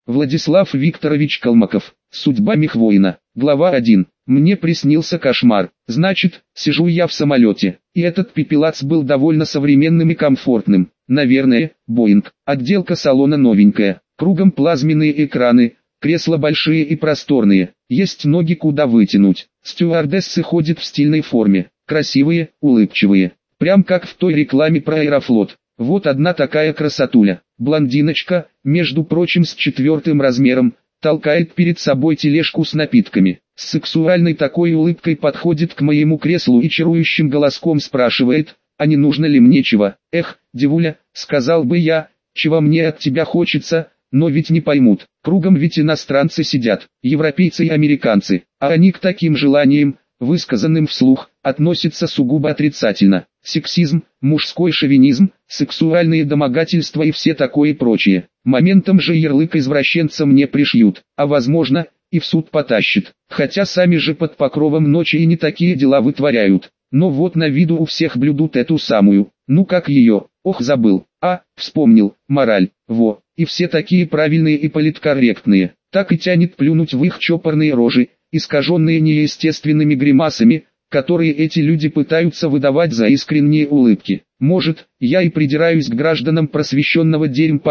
Владислав Викторович Калмыков. Судьба мехвоина. Глава 1. Мне приснился кошмар. Значит, сижу я в самолете, и этот пепелац был довольно современным и комфортным. Наверное, Боинг. Отделка салона новенькая. Кругом плазменные экраны, кресла большие и просторные. Есть ноги куда вытянуть. Стюардессы ходят в стильной форме. Красивые, улыбчивые. Прям как в той рекламе про Аэрофлот. Вот одна такая красотуля. Блондиночка, между прочим с 4 размером, толкает перед собой тележку с напитками. С сексуальной такой улыбкой подходит к моему креслу и чарующим голоском спрашивает, а не нужно ли мне чего? Эх, девуля, сказал бы я, чего мне от тебя хочется, но ведь не поймут. Кругом ведь иностранцы сидят, европейцы и американцы, а они к таким желаниям, высказанным вслух, относятся сугубо отрицательно. Сексизм, мужской шовинизм, сексуальные домогательства и все такое прочее. Моментом же ярлык извращенца мне пришьют, а возможно, и в суд потащит. Хотя сами же под покровом ночи и не такие дела вытворяют. Но вот на виду у всех блюдут эту самую, ну как ее, ох забыл, вспомнил, мораль, во, и все такие правильные и политкорректные. Так и тянет плюнуть в их чопорные рожи, искаженные неестественными гримасами, которые эти люди пытаются выдавать за искренние улыбки. Может, я и придираюсь к гражданам просвещенного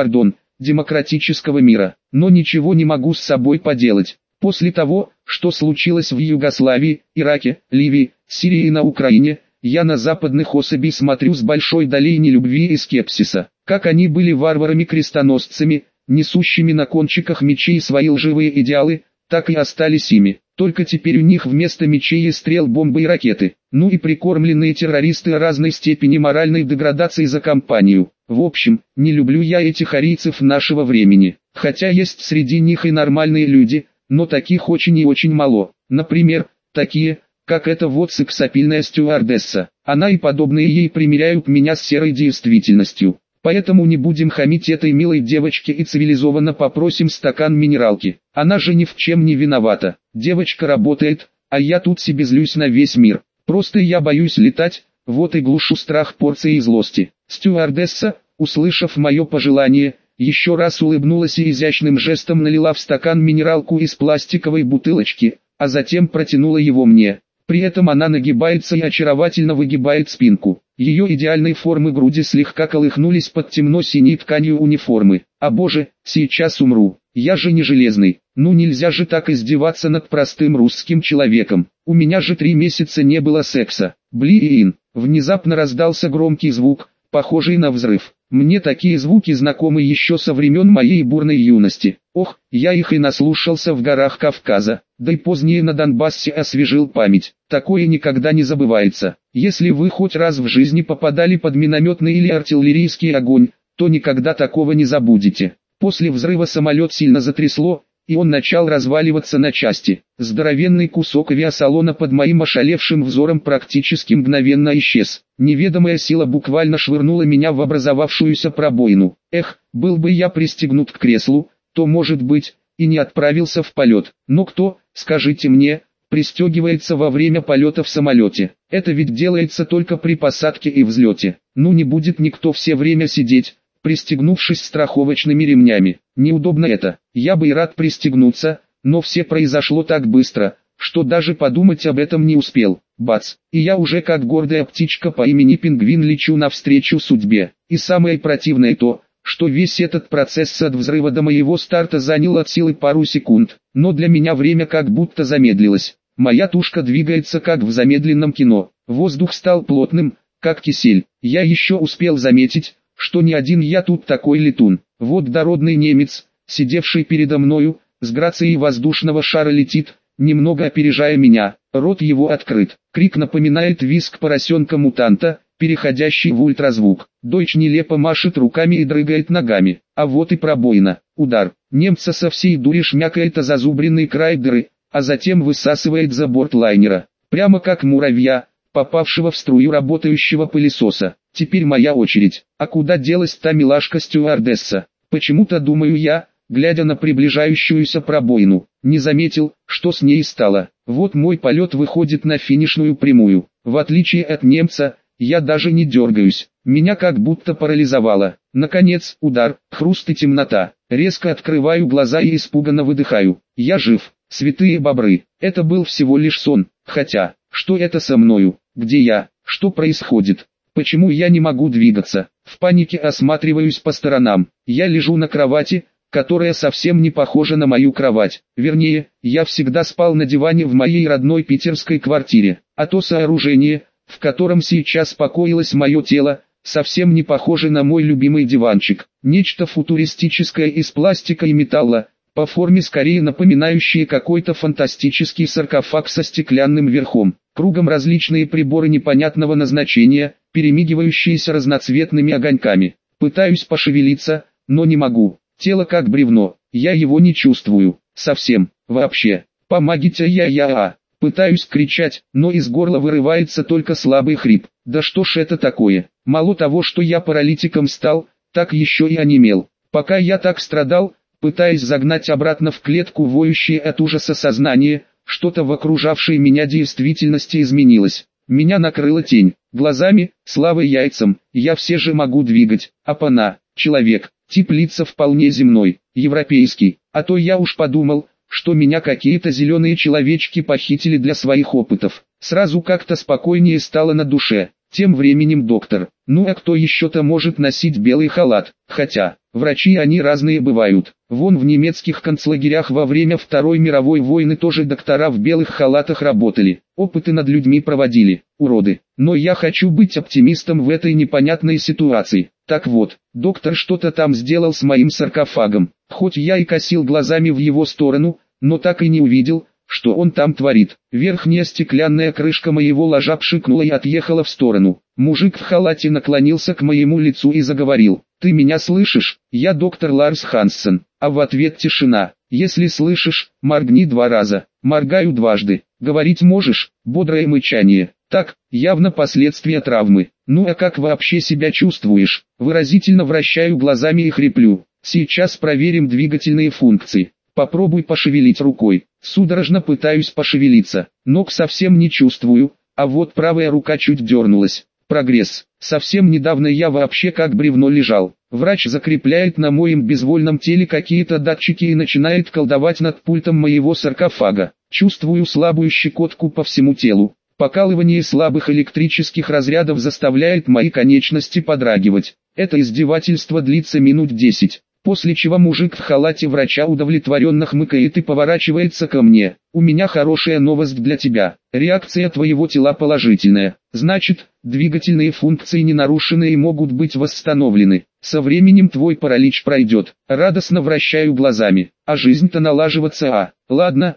демократического мира, но ничего не могу с собой поделать. После того, что случилось в Югославии, Ираке, Ливии, Сирии и на Украине, я на западных особей смотрю с большой долей нелюбви и скепсиса. Как они были варварами-крестоносцами, несущими на кончиках мечей свои лживые идеалы, так и остались ими. Только теперь у них вместо мечей и стрел бомбы и ракеты. Ну и прикормленные террористы разной степени моральной деградации за компанию. В общем, не люблю я этих арийцев нашего времени. Хотя есть среди них и нормальные люди, но таких очень и очень мало. Например, такие, как эта вот сексапильная стюардесса. Она и подобные ей примеряют меня с серой действительностью. Поэтому не будем хамить этой милой девочке и цивилизованно попросим стакан минералки. Она же ни в чем не виновата. Девочка работает, а я тут себе злюсь на весь мир. Просто я боюсь летать, вот и глушу страх порцией злости. Стюардесса, услышав мое пожелание, еще раз улыбнулась и изящным жестом налила в стакан минералку из пластиковой бутылочки, а затем протянула его мне. При этом она нагибается и очаровательно выгибает спинку. Ее идеальной формы груди слегка колыхнулись под темно-синей тканью униформы. А боже, сейчас умру. Я же не железный. Ну нельзя же так издеваться над простым русским человеком. У меня же 3 месяца не было секса. Блин. Внезапно раздался громкий звук, похожий на взрыв. Мне такие звуки знакомы еще со времен моей бурной юности. Ох, я их и наслушался в горах Кавказа, да и позднее на Донбассе освежил память. Такое никогда не забывается. Если вы хоть раз в жизни попадали под минометный или артиллерийский огонь, то никогда такого не забудете. После взрыва самолет сильно затрясло, и он начал разваливаться на части. Здоровенный кусок авиасалона под моим ошалевшим взором практически мгновенно исчез. Неведомая сила буквально швырнула меня в образовавшуюся пробоину. Эх, был бы я пристегнут к креслу, то, может быть, и не отправился в полет. Но кто, скажите мне, пристегивается во время полета в самолете? Это ведь делается только при посадке и взлете. Ну не будет никто все время сидеть, пристегнувшись страховочными ремнями. Неудобно это. Я бы и рад пристегнуться, но все произошло так быстро, что даже подумать об этом не успел. Бац! И я уже как гордая птичка по имени Пингвин лечу навстречу судьбе. И самое противное то, что весь этот процесс от взрыва до моего старта занял от силы пару секунд. Но для меня время как будто замедлилось. Моя тушка двигается как в замедленном кино. Воздух стал плотным, как кисель. Я еще успел заметить, что не один я тут такой летун. Вот дородный немец, сидевший передо мною, с грацией воздушного шара летит, немного опережая меня. Рот его открыт. Крик напоминает визг поросенка-мутанта, переходящий в ультразвук. Дойч нелепо машет руками и дрыгает ногами. А вот и пробоина. Удар. Немца со всей дури шмякает о зазубренный край дыры, а затем высасывает за борт лайнера. Прямо как муравья, попавшего в струю работающего пылесоса. Теперь моя очередь. А куда делась та милашка-стюардесса? Почему-то думаю я, глядя на приближающуюся пробоину, не заметил, что с ней стало. Вот мой полет выходит на финишную прямую. В отличие от немца, я даже не дергаюсь, меня как будто парализовало. Наконец, удар, хруст и темнота. Резко открываю глаза и испуганно выдыхаю. Я жив, святые бобры, это был всего лишь сон, хотя, что это со мною, где я, что происходит? Почему я не могу двигаться? В панике осматриваюсь по сторонам. Я лежу на кровати, которая совсем не похожа на мою кровать. Вернее, я всегда спал на диване в моей родной питерской квартире. А то сооружение, в котором сейчас покоилось мое тело, совсем не похоже на мой любимый диванчик. Нечто футуристическое из пластика и металла, по форме скорее напоминающее какой-то фантастический саркофаг со стеклянным верхом. Кругом различные приборы непонятного назначения, перемигивающиеся разноцветными огоньками. Пытаюсь пошевелиться, но не могу. Тело как бревно, я его не чувствую, совсем, вообще. Помогите я. Пытаюсь кричать, но из горла вырывается только слабый хрип. Да что ж это такое? Мало того, что я паралитиком стал, так еще и онемел. Пока я так страдал, пытаясь загнать обратно в клетку воющее от ужаса сознание, что-то в окружавшей меня действительности изменилось. Меня накрыла тень, глазами, славой яйцам, я все же могу двигать. Апана, человек, тип лица вполне земной, европейский, а то я уж подумал, что меня какие-то зеленые человечки похитили для своих опытов. Сразу как-то спокойнее стало на душе. Тем временем доктор, ну а кто еще-то может носить белый халат, хотя, врачи они разные бывают. Вон в немецких концлагерях во время Второй мировой войны тоже доктора в белых халатах работали, опыты над людьми проводили, уроды. Но я хочу быть оптимистом в этой непонятной ситуации. Так вот, доктор что-то там сделал с моим саркофагом, хоть я и косил глазами в его сторону, но так и не увидел, что он там творит. Верхняя стеклянная крышка моего ложа пшикнула и отъехала в сторону. Мужик в халате наклонился к моему лицу и заговорил. «Ты меня слышишь? Я доктор Ларс Хансен». А в ответ тишина. «Если слышишь, моргни 2 раза». Моргаю дважды. «Говорить можешь?» Бодрое мычание. Так, явно последствия травмы. «Ну а как вообще себя чувствуешь?» Выразительно вращаю глазами и хриплю. «Сейчас проверим двигательные функции». Попробуй пошевелить рукой. Судорожно пытаюсь пошевелиться. Ног совсем не чувствую, а вот правая рука чуть дернулась. Прогресс. Совсем недавно я вообще как бревно лежал. Врач закрепляет на моем безвольном теле какие-то датчики и начинает колдовать над пультом моего саркофага. Чувствую слабую щекотку по всему телу. Покалывание слабых электрических разрядов заставляет мои конечности подрагивать. Это издевательство длится минут 10. После чего мужик в халате врача удовлетворенно хмыкает и поворачивается ко мне. «У меня хорошая новость для тебя. Реакция твоего тела положительная. Значит, двигательные функции не нарушены и могут быть восстановлены. Со временем твой паралич пройдет». Радостно вращаю глазами. А жизнь-то налаживаться. Ладно,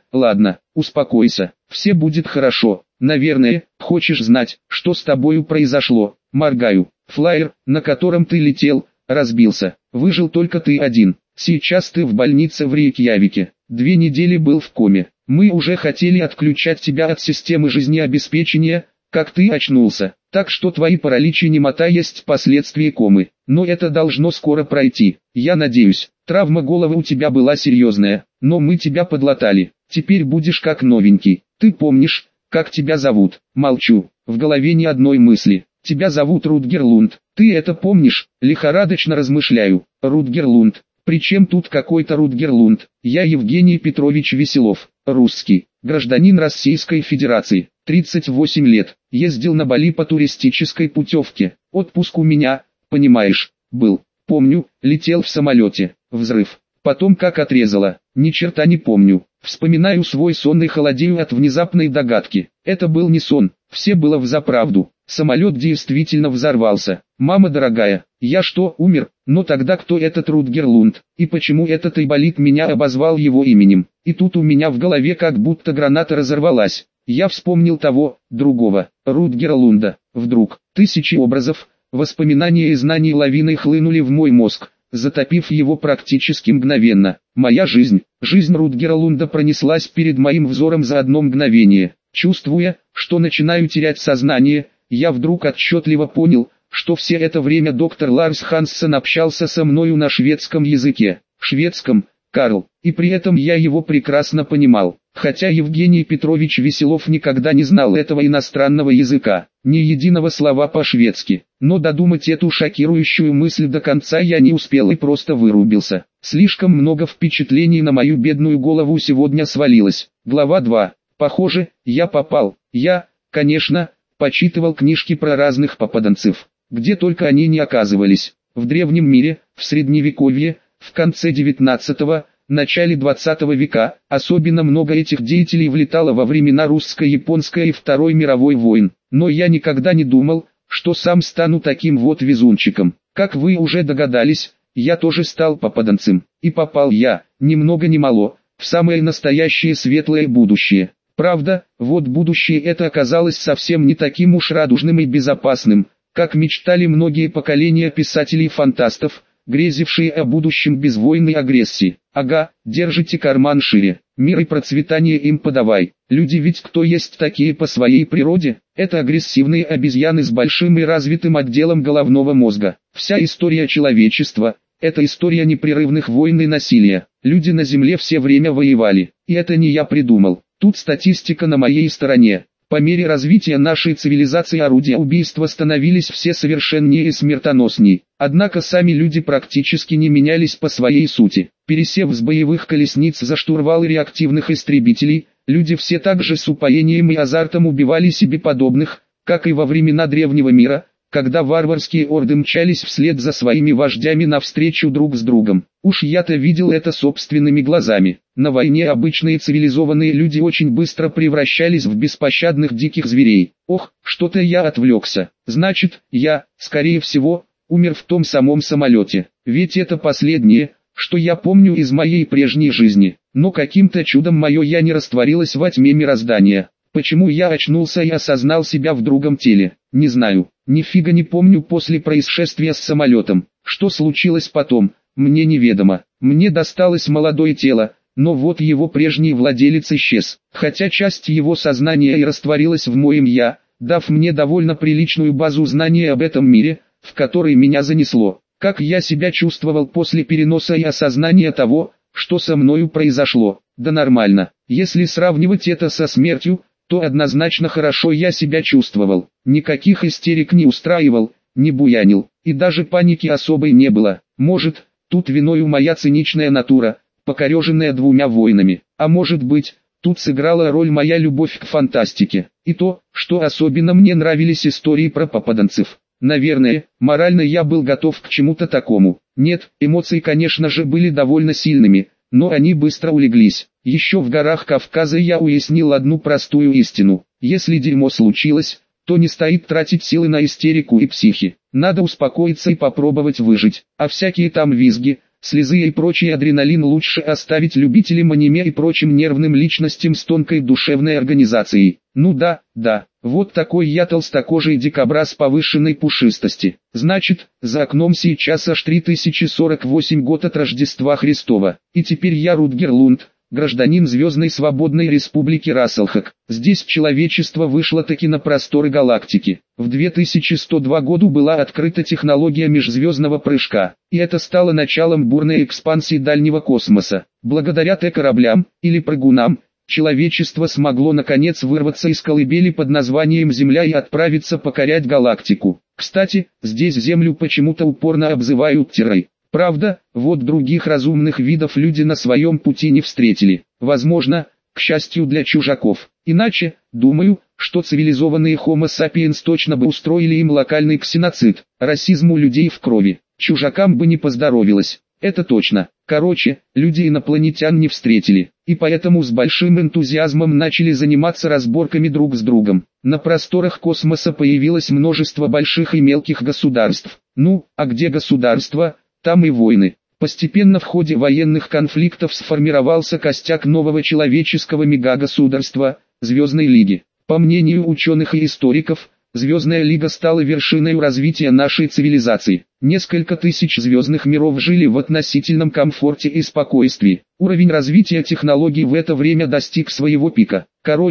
успокойся. Все будет хорошо. Наверное, хочешь знать, что с тобою произошло? Моргаю. Флайер, на котором ты летел, разбился. Выжил только ты один. Сейчас ты в больнице в Рейкьявике. 2 недели был в коме. Мы уже хотели отключать тебя от системы жизнеобеспечения, как ты очнулся. Так что твои параличи и немота есть последствия комы. Но это должно скоро пройти. Я надеюсь. Травма головы у тебя была серьезная, но мы тебя подлатали. Теперь будешь как новенький. Ты помнишь, как тебя зовут? Молчу. В голове ни одной мысли. Тебя зовут Рутгер Лунд. Ты это помнишь? Лихорадочно размышляю. Рутгер Лунд. Причем тут какой-то Рутгер Лунд? Я Евгений Петрович Веселов. Русский. Гражданин Российской Федерации. 38 лет. Ездил на Бали по туристической путевке. Отпуск у меня, понимаешь, был. Помню, летел в самолете. Взрыв. Потом как отрезало. Ни черта не помню. Вспоминаю свой сон и холодею от внезапной догадки. Это был не сон. Все было взаправду. Самолет действительно взорвался. Мама дорогая, я что, умер? Но тогда кто этот Рутгер Лунд? И почему этот айболит меня обозвал его именем? И тут у меня в голове как будто граната разорвалась. Я вспомнил того, другого, Рутгера Лунда. Вдруг, тысячи образов, воспоминания и знаний лавиной хлынули в мой мозг, затопив его практически мгновенно. Моя жизнь, жизнь Рутгера Лунда пронеслась перед моим взором за одно мгновение. Чувствуя, что начинаю терять сознание, я вдруг отчетливо понял, что все это время доктор Ларс Хансен общался со мною на шведском языке. Шведском, Карл, и при этом я его прекрасно понимал. Хотя Евгений Петрович Веселов никогда не знал этого иностранного языка, ни единого слова по-шведски. Но додумать эту шокирующую мысль до конца я не успел и просто вырубился. Слишком много впечатлений на мою бедную голову сегодня свалилось. Глава 2. Похоже, я попал. Я, конечно, почитывал книжки про разных попаданцев, где только они не оказывались. В древнем мире, в средневековье, в конце 19-го, начале 20 века, особенно много этих деятелей влетало во времена русско-японской и Второй мировой войн. Но я никогда не думал, что сам стану таким вот везунчиком. Как вы уже догадались, я тоже стал попаданцем. И попал я, ни много ни мало, в самое настоящее светлое будущее. Правда, вот будущее это оказалось совсем не таким уж радужным и безопасным, как мечтали многие поколения писателей-фантастов, грезившие о будущем без войны и агрессии. Ага, держите карман шире, мир и процветание им подавай. Люди ведь кто есть такие по своей природе? Это агрессивные обезьяны с большим и развитым отделом головного мозга. Вся история человечества – это история непрерывных войн и насилия. Люди на земле все время воевали, и это не я придумал. Тут статистика на моей стороне. По мере развития нашей цивилизации орудия убийства становились все совершеннее и смертоносней. Однако сами люди практически не менялись по своей сути. Пересев с боевых колесниц за штурвалы реактивных истребителей, люди все так же с упоением и азартом убивали себе подобных, как и во времена древнего мира, когда варварские орды мчались вслед за своими вождями навстречу друг с другом. Уж я-то видел это собственными глазами. На войне обычные цивилизованные люди очень быстро превращались в беспощадных диких зверей. Ох, что-то я отвлекся. Значит, я, скорее всего, умер в том самом самолете. Ведь это последнее, что я помню из моей прежней жизни. Но каким-то чудом мое «я» не растворилось во тьме мироздания. Почему я очнулся и осознал себя в другом теле, не знаю. Нифига не помню после происшествия с самолетом. Что случилось потом, мне неведомо. Мне досталось молодое тело, но вот его прежний владелец исчез. Хотя часть его сознания и растворилась в моем «я», дав мне довольно приличную базу знаний об этом мире, в который меня занесло. Как я себя чувствовал после переноса и осознания того, что со мною произошло? Да нормально. Если сравнивать это со смертью, то однозначно хорошо я себя чувствовал. Никаких истерик не устраивал, не буянил, и даже паники особой не было. Может, тут виною моя циничная натура, покореженная 2 войнами. А может быть, тут сыграла роль моя любовь к фантастике. И то, что особенно мне нравились истории про попаданцев. Наверное, морально я был готов к чему-то такому. Нет, эмоции конечно же были довольно сильными, но они быстро улеглись. Еще в горах Кавказа я уяснил одну простую истину. Если дерьмо случилось, то не стоит тратить силы на истерику и психи. Надо успокоиться и попробовать выжить. А всякие там визги, слезы и прочий адреналин лучше оставить любителям аниме и прочим нервным личностям с тонкой душевной организацией. Ну да, вот такой я толстокожий дикобраз повышенной пушистости. Значит, за окном сейчас аж 3048 год от Рождества Христова. И теперь я Рутгер Лунд, гражданин Звездной Свободной Республики Расселхак. Здесь человечество вышло таки на просторы галактики. В 2102 году была открыта технология межзвездного прыжка, и это стало началом бурной экспансии дальнего космоса. Благодаря Т-кораблям, или прыгунам, человечество смогло наконец вырваться из колыбели под названием Земля и отправиться покорять галактику. Кстати, здесь Землю почему-то упорно обзывают Террой. Правда, вот других разумных видов люди на своем пути не встретили. Возможно, к счастью для чужаков. Иначе, думаю, что цивилизованные Homo sapiens точно бы устроили им локальный ксеноцид. Расизм у людей в крови. Чужакам бы не поздоровилось. Это точно. Короче, люди инопланетян не встретили, и поэтому с большим энтузиазмом начали заниматься разборками друг с другом. На просторах космоса появилось множество больших и мелких государств. Ну, а где государства, там и войны. Постепенно в ходе военных конфликтов сформировался костяк нового человеческого мегагосударства – Звездной Лиги. По мнению ученых и историков, Звездная Лига стала вершиной развития нашей цивилизации. Несколько тысяч звездных миров жили в относительном комфорте и спокойствии. Уровень развития технологий в это время достиг своего пика. Короче,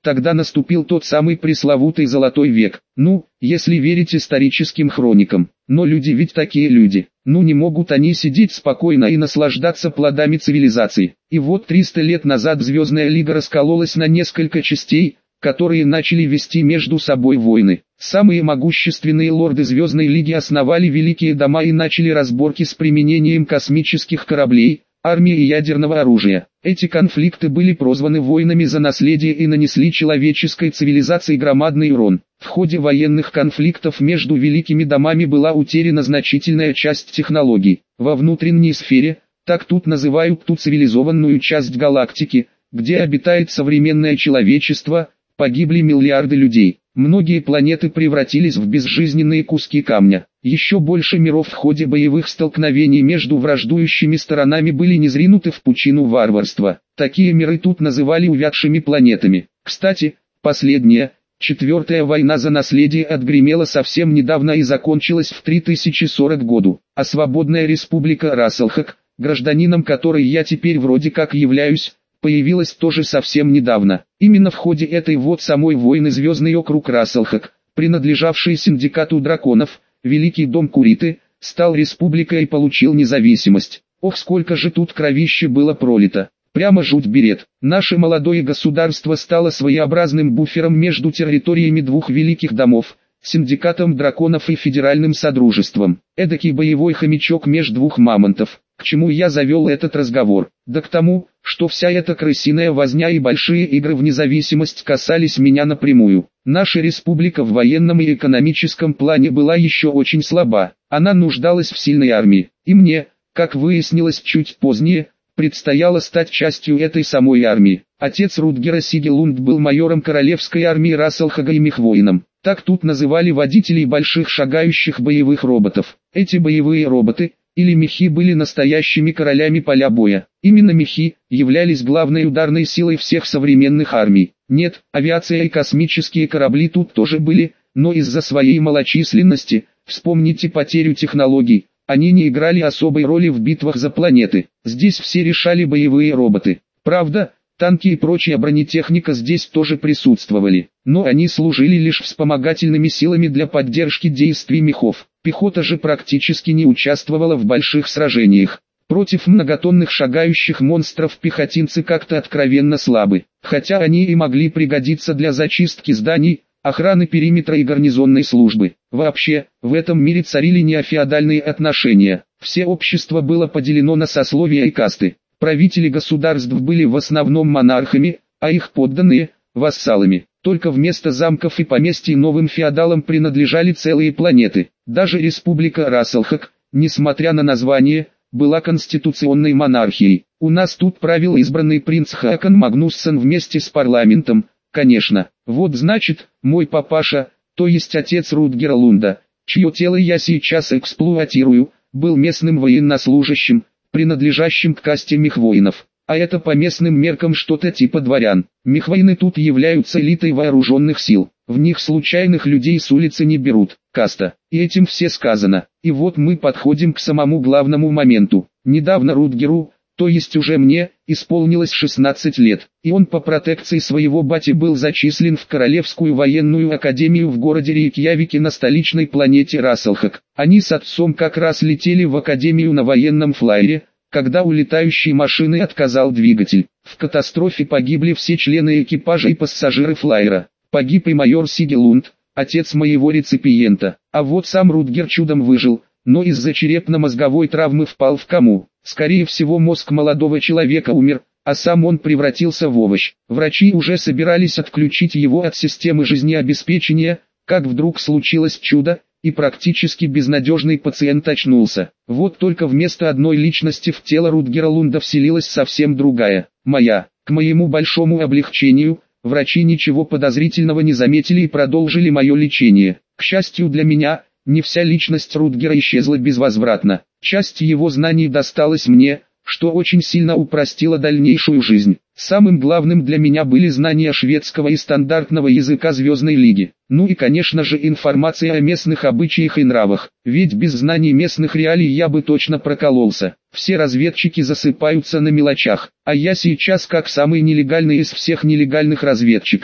Тогда наступил тот самый пресловутый золотой век. Ну, если верить историческим хроникам. Но люди ведь такие люди. Ну не могут они сидеть спокойно и наслаждаться плодами цивилизации. И вот 300 лет назад Звездная Лига раскололась на несколько частей, которые начали вести между собой войны. Самые могущественные лорды Звездной Лиги основали великие дома и начали разборки с применением космических кораблей, армии и ядерного оружия. Эти конфликты были прозваны войнами за наследие и нанесли человеческой цивилизации громадный урон. В ходе военных конфликтов между великими домами была утеряна значительная часть технологий. Во внутренней сфере, так тут называют ту цивилизованную часть галактики, где обитает современное человечество, погибли миллиарды людей. Многие планеты превратились в безжизненные куски камня. Еще больше миров в ходе боевых столкновений между враждующими сторонами были низринуты в пучину варварства. Такие миры тут называли увядшими планетами. Кстати, последняя, Четвертая война за наследие отгремела совсем недавно и закончилась в 3040 году. А свободная республика Расселхак, гражданином которой я теперь вроде как являюсь, появилась тоже совсем недавно. Именно в ходе этой вот самой войны Звездный округ Расселхак, принадлежавший синдикату драконов, Великий дом Куриты, стал республикой и получил независимость. Ох, сколько же тут кровища было пролито. Прямо жуть берет. Наше молодое государство стало своеобразным буфером между территориями двух великих домов, синдикатом драконов и федеральным содружеством. Эдакий боевой хомячок меж двух мамонтов. К чему я завел этот разговор? Да к тому, что вся эта крысиная возня и большие игры в независимость касались меня напрямую. Наша республика в военном и экономическом плане была еще очень слаба. Она нуждалась в сильной армии. И мне, как выяснилось чуть позднее, предстояло стать частью этой самой армии. Отец Рутгера Сигелунд был майором королевской армии Расселхага и мехвоином. Так тут называли водителей больших шагающих боевых роботов. Эти боевые роботы, или мехи, были настоящими королями поля боя. Именно мехи являлись главной ударной силой всех современных армий. Нет, авиация и космические корабли тут тоже были, но из-за своей малочисленности, вспомните потерю технологий, они не играли особой роли в битвах за планеты. Здесь все решали боевые роботы. Правда, танки и прочая бронетехника здесь тоже присутствовали, но они служили лишь вспомогательными силами для поддержки действий мехов. Пехота же практически не участвовала в больших сражениях. Против многотонных шагающих монстров пехотинцы как-то откровенно слабы, хотя они и могли пригодиться для зачистки зданий, охраны периметра и гарнизонной службы. Вообще, в этом мире царили неофеодальные отношения. Все общество было поделено на сословия и касты. Правители государств были в основном монархами, а их подданные – вассалами. Только вместо замков и поместий новым феодалам принадлежали целые планеты. Даже республика Расселхак, несмотря на название, была конституционной монархией. У нас тут правил избранный принц Хакон Магнуссен вместе с парламентом, конечно. Вот значит, мой папаша, то есть отец Рутгера Лунда, чье тело я сейчас эксплуатирую, был местным военнослужащим, принадлежащим к касте мехвоинов. А это по местным меркам что-то типа дворян. Мехвоины тут являются элитой вооруженных сил. В них случайных людей с улицы не берут. Каста. И этим все сказано. И вот мы подходим к самому главному моменту. Недавно Рутгеру, то есть уже мне, исполнилось 16 лет. И он по протекции своего бати был зачислен в Королевскую военную академию в городе Рейкьявике на столичной планете Расселхак. Они с отцом как раз летели в академию на военном флайере, когда у летающей машины отказал двигатель. В катастрофе погибли все члены экипажа и пассажиры флайера. Погиб и майор Сигелунд, отец моего реципиента. А вот сам Рутгер чудом выжил, но из-за черепно-мозговой травмы впал в кому. Скорее всего, мозг молодого человека умер, а сам он превратился в овощ. Врачи уже собирались отключить его от системы жизнеобеспечения, как вдруг случилось чудо, и практически безнадежный пациент очнулся. Вот только вместо одной личности в тело Рутгера Лунда вселилась совсем другая, моя. К моему большому облегчению, врачи ничего подозрительного не заметили и продолжили мое лечение. К счастью для меня, не вся личность Рутгера исчезла безвозвратно. Часть его знаний досталась мне, что очень сильно упростило дальнейшую жизнь. Самым главным для меня были знания шведского и стандартного языка Звездной Лиги. Ну и конечно же информация о местных обычаях и нравах. Ведь без знаний местных реалий я бы точно прокололся. Все разведчики засыпаются на мелочах. А я сейчас как самый нелегальный из всех нелегальных разведчиков.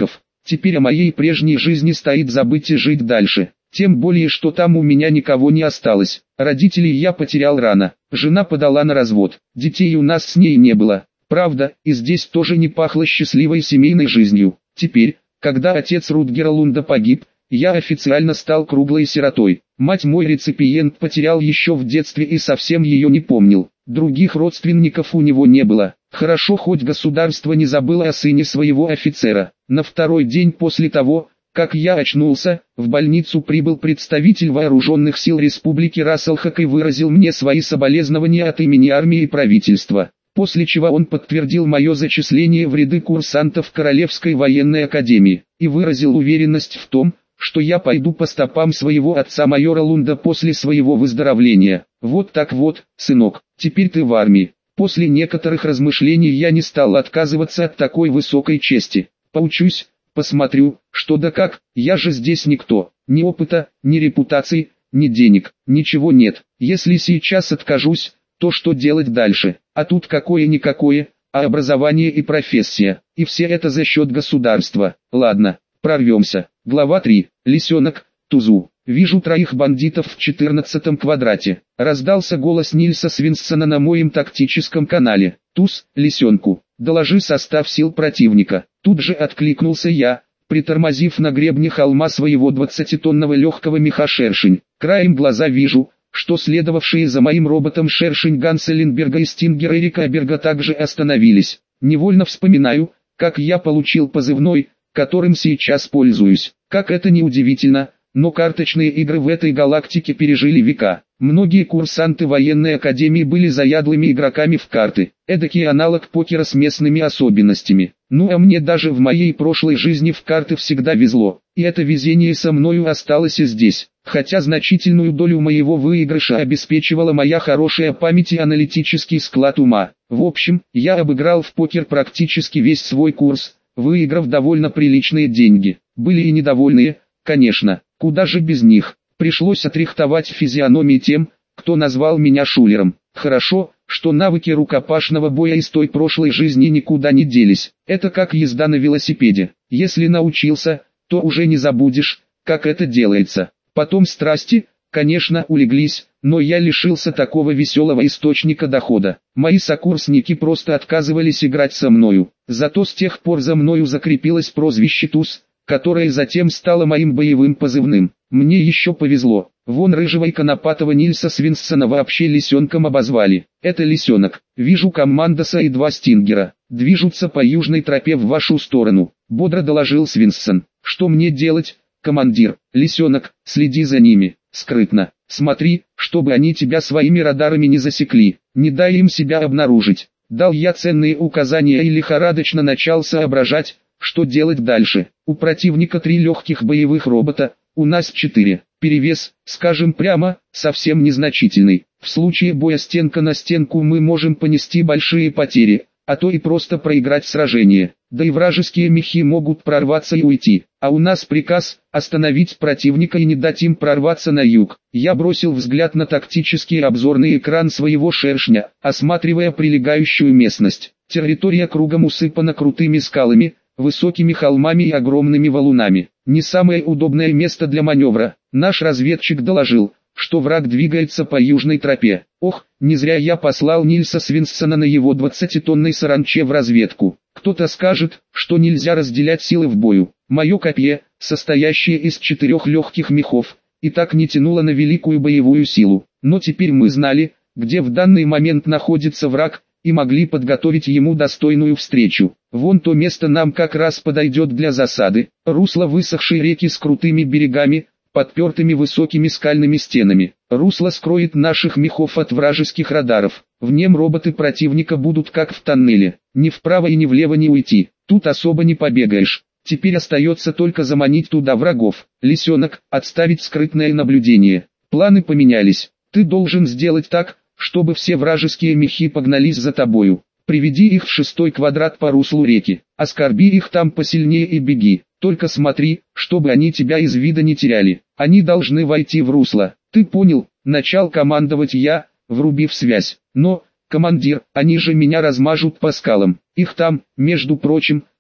Теперь о моей прежней жизни стоит забыть и жить дальше. Тем более, что там у меня никого не осталось. Родителей я потерял рано. Жена подала на развод. Детей у нас с ней не было. Правда, и здесь тоже не пахло счастливой семейной жизнью. Теперь, когда отец Рутгера Лунда погиб, я официально стал круглой сиротой. Мать мой реципиент потерял еще в детстве и совсем ее не помнил. Других родственников у него не было. Хорошо, хоть государство не забыло о сыне своего офицера. На второй день после того, как я очнулся, в больницу прибыл представитель вооруженных сил Республики Рассельхак и выразил мне свои соболезнования от имени армии и правительства. После чего он подтвердил мое зачисление в ряды курсантов Королевской военной академии, и выразил уверенность в том, что я пойду по стопам своего отца майора Лунда после своего выздоровления. Вот так вот, сынок, теперь ты в армии. После некоторых размышлений я не стал отказываться от такой высокой чести. Поучусь, посмотрю, что да как, я же здесь никто, ни опыта, ни репутации, ни денег, ничего нет. Если сейчас откажусь, то что делать дальше? А тут какое-никакое, а образование и профессия, и все это за счет государства. Ладно, прорвемся. Глава 3. Лисенок, Тузу. Вижу троих бандитов в 14-м квадрате. Раздался голос Нильса Свинсона на моем тактическом канале. Туз, лисенку, доложи состав сил противника. Тут же откликнулся я, притормозив на гребне холма своего 20-тонного легкого меха шершень. Краем глаза вижу, что следовавшие за моим роботом шершень Ганса Линдберга и Стингера Эрика Берга также остановились. Невольно вспоминаю, как я получил позывной, которым сейчас пользуюсь. Как это ни удивительно, но карточные игры в этой галактике пережили века. Многие курсанты военной академии были заядлыми игроками в карты, эдакий аналог покера с местными особенностями. Ну а мне даже в моей прошлой жизни в карты всегда везло, и это везение со мною осталось и здесь. Хотя значительную долю моего выигрыша обеспечивала моя хорошая память и аналитический склад ума. В общем, я обыграл в покер практически весь свой курс, выиграв довольно приличные деньги. Были и недовольные, конечно, куда же без них. Пришлось отрихтовать физиономии тем, кто назвал меня шулером. Хорошо, что навыки рукопашного боя из той прошлой жизни никуда не делись. Это как езда на велосипеде. Если научился, то уже не забудешь, как это делается. Потом страсти, конечно, улеглись, но я лишился такого веселого источника дохода. Мои сокурсники просто отказывались играть со мною. Зато с тех пор за мною закрепилось прозвище Туз, которое затем стало моим боевым позывным. Мне еще повезло. Вон рыжего и конопатого Нильса Свинсона вообще лисенком обозвали. Это лисенок. Вижу командоса и два стингера. Движутся по южной тропе в вашу сторону. Бодро доложил Свинсон. Что мне делать, командир? Лисенок, следи за ними. Скрытно. Смотри, чтобы они тебя своими радарами не засекли. Не дай им себя обнаружить. Дал я ценные указания и лихорадочно начал соображать, что делать дальше. У противника 3 легких боевых робота, у нас 4. Перевес, скажем прямо, совсем незначительный. В случае боя стенка на стенку мы можем понести большие потери, а то и просто проиграть сражение. Да и вражеские мехи могут прорваться и уйти. А у нас приказ – остановить противника и не дать им прорваться на юг. Я бросил взгляд на тактический обзорный экран своего шершня, осматривая прилегающую местность. Территория кругом усыпана крутыми скалами, высокими холмами и огромными валунами. Не самое удобное место для маневра. Наш разведчик доложил, что враг двигается по южной тропе. Ох, не зря я послал Нильса Свинсона на его 20-тонной саранче в разведку. Кто-то скажет, что нельзя разделять силы в бою. Мое копье, состоящее из 4 легких мехов, и так не тянуло на великую боевую силу. Но теперь мы знали, где в данный момент находится враг, и могли подготовить ему достойную встречу. Вон то место нам как раз подойдет для засады. Русло высохшей реки с крутыми берегами, подпертыми высокими скальными стенами. Русло скроет наших мехов от вражеских радаров. В нем роботы противника будут как в тоннеле. Ни вправо и ни влево не уйти. Тут особо не побегаешь. Теперь остается только заманить туда врагов. Лисенок, отставить скрытное наблюдение. Планы поменялись. Ты должен сделать так, чтобы все вражеские мехи погнались за тобою. Приведи их в 6-й квадрат по руслу реки. Оскорби их там посильнее и беги. Только смотри, чтобы они тебя из вида не теряли. Они должны войти в русло. Ты понял? Начал командовать я, врубив связь. Но, командир, они же меня размажут по скалам. Их там, между прочим,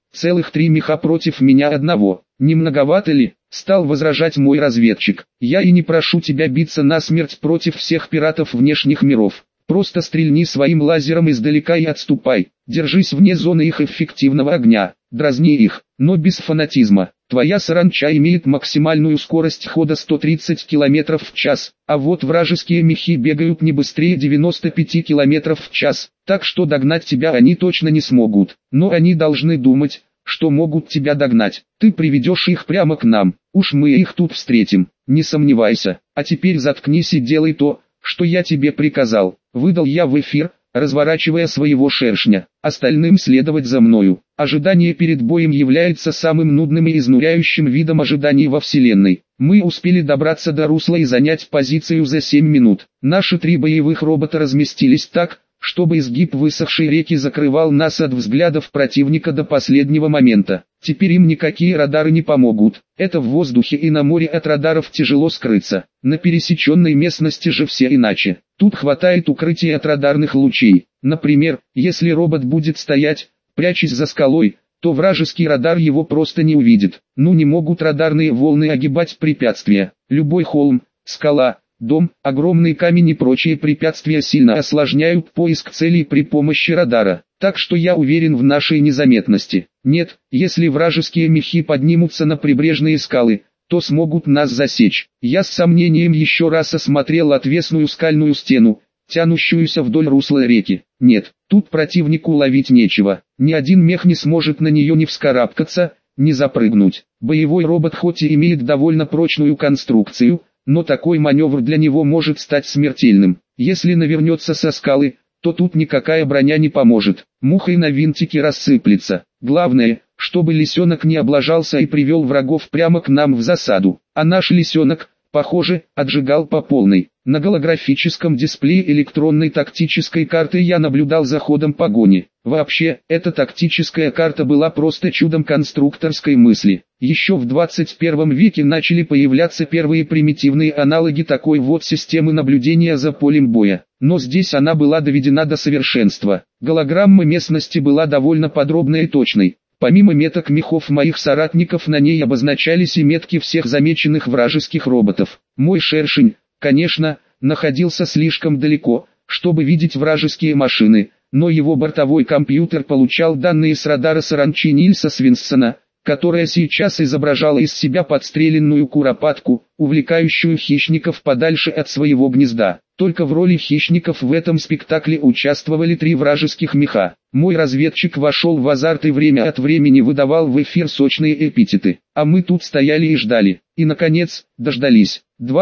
Целых 3 меха против меня одного. Не многовато ли? Стал возражать мой разведчик. Я и не прошу тебя биться насмерть против всех пиратов внешних миров. Просто стрельни своим лазером издалека и отступай. Держись вне зоны их эффективного огня. Дразни их, но без фанатизма. Твоя саранча имеет максимальную скорость хода 130 км в час, а вот вражеские мехи бегают не быстрее 95 км в час, так что догнать тебя они точно не смогут. Но они должны думать, что могут тебя догнать. Ты приведешь их прямо к нам, уж мы их тут встретим, не сомневайся. А теперь заткнись и делай то, что я тебе приказал. Выдал я в эфир, разворачивая своего шершня. Остальным следовать за мною. Ожидание перед боем является самым нудным и изнуряющим видом ожиданий во Вселенной. Мы успели добраться до русла и занять позицию за 7 минут. Наши 3 боевых робота разместились так, чтобы изгиб высохшей реки закрывал нас от взглядов противника до последнего момента. Теперь им никакие радары не помогут. Это в воздухе и на море от радаров тяжело скрыться. На пересеченной местности же все иначе. Тут хватает укрытия от радарных лучей. Например, если робот будет стоять, прячась за скалой, то вражеский радар его просто не увидит. Ну не могут радарные волны огибать препятствия. Любой холм, скала, дом, огромный камень и прочие препятствия сильно осложняют поиск целей при помощи радара. Так что я уверен в нашей незаметности. Нет, если вражеские мехи поднимутся на прибрежные скалы, то смогут нас засечь. Я с сомнением еще раз осмотрел отвесную скальную стену, тянущуюся вдоль русла реки. Нет, тут противнику ловить нечего. Ни один мех не сможет на нее ни вскарабкаться, ни запрыгнуть. Боевой робот хоть и имеет довольно прочную конструкцию, но такой маневр для него может стать смертельным. Если навернется со скалы, то тут никакая броня не поможет. Муха и на винтике рассыплется. Главное, чтобы лисенок не облажался и привел врагов прямо к нам в засаду. А наш лисенок, похоже, отжигал по полной. На голографическом дисплее электронной тактической карты я наблюдал за ходом погони. Вообще, эта тактическая карта была просто чудом конструкторской мысли. Еще в 21 веке начали появляться первые примитивные аналоги такой вот системы наблюдения за полем боя. Но здесь она была доведена до совершенства. Голограмма местности была довольно подробной и точной. Помимо меток мехов моих соратников на ней обозначались и метки всех замеченных вражеских роботов. Мой шершень, конечно, находился слишком далеко, чтобы видеть вражеские машины, но его бортовой компьютер получал данные с радара саранчи Нильса Свинсона, которая сейчас изображала из себя подстреленную куропатку, увлекающую хищников подальше от своего гнезда. Только в роли хищников в этом спектакле участвовали 3 вражеских меха. Мой разведчик вошел в азарт и время от времени выдавал в эфир сочные эпитеты. А мы тут стояли и ждали. И наконец, дождались.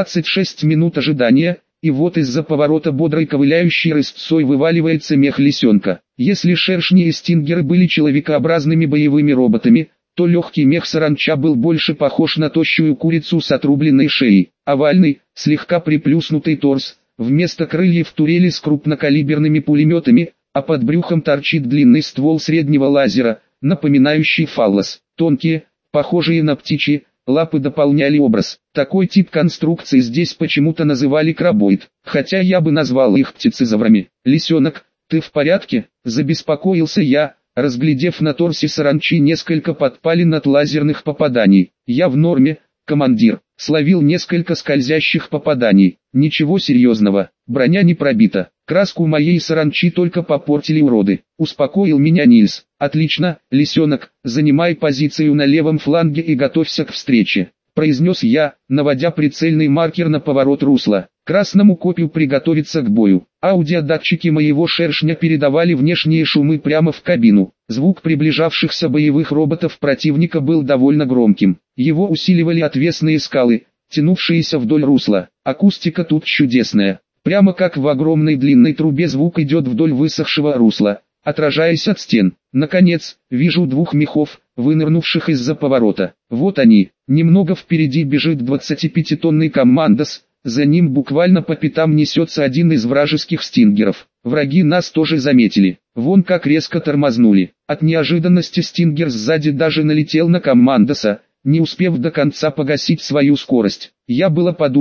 26 минут ожидания, и вот из-за поворота бодрой ковыляющей рысцой вываливается мех лисенка. Если шершни и стингеры были человекообразными боевыми роботами, то легкий мех саранча был больше похож на тощую курицу с отрубленной шеей. Овальный, слегка приплюснутый торс, вместо крыльев турели с крупнокалиберными пулеметами, а под брюхом торчит длинный ствол среднего лазера, напоминающий фаллос. Тонкие, похожие на птичьи, лапы дополняли образ. Такой тип конструкции здесь почему-то называли крабоид, хотя я бы назвал их птицезаврами. «Лисенок, ты в порядке?» – забеспокоился я, разглядев на торсе саранчи несколько подпалин от лазерных попаданий. «Я в норме, командир», словил несколько скользящих попаданий. «Ничего серьезного, броня не пробита, краску моей саранчи только попортили уроды», успокоил меня Нильс. «Отлично, лисенок, занимай позицию на левом фланге и готовься к встрече», произнес я, наводя прицельный маркер на поворот русла. Красному копью приготовиться к бою. Аудиодатчики моего шершня передавали внешние шумы прямо в кабину. Звук приближавшихся боевых роботов противника был довольно громким. Его усиливали отвесные скалы, тянувшиеся вдоль русла. Акустика тут чудесная. Прямо как в огромной длинной трубе звук идет вдоль высохшего русла, отражаясь от стен. Наконец, вижу 2 мехов, вынырнувших из-за поворота. Вот они. Немного впереди бежит 25-тонный командос. За ним буквально по пятам несется один из вражеских стингеров. Враги нас тоже заметили. Вон как резко тормознули. От неожиданности стингер сзади даже налетел на командоса, не успев до конца погасить свою скорость. Я было подумал,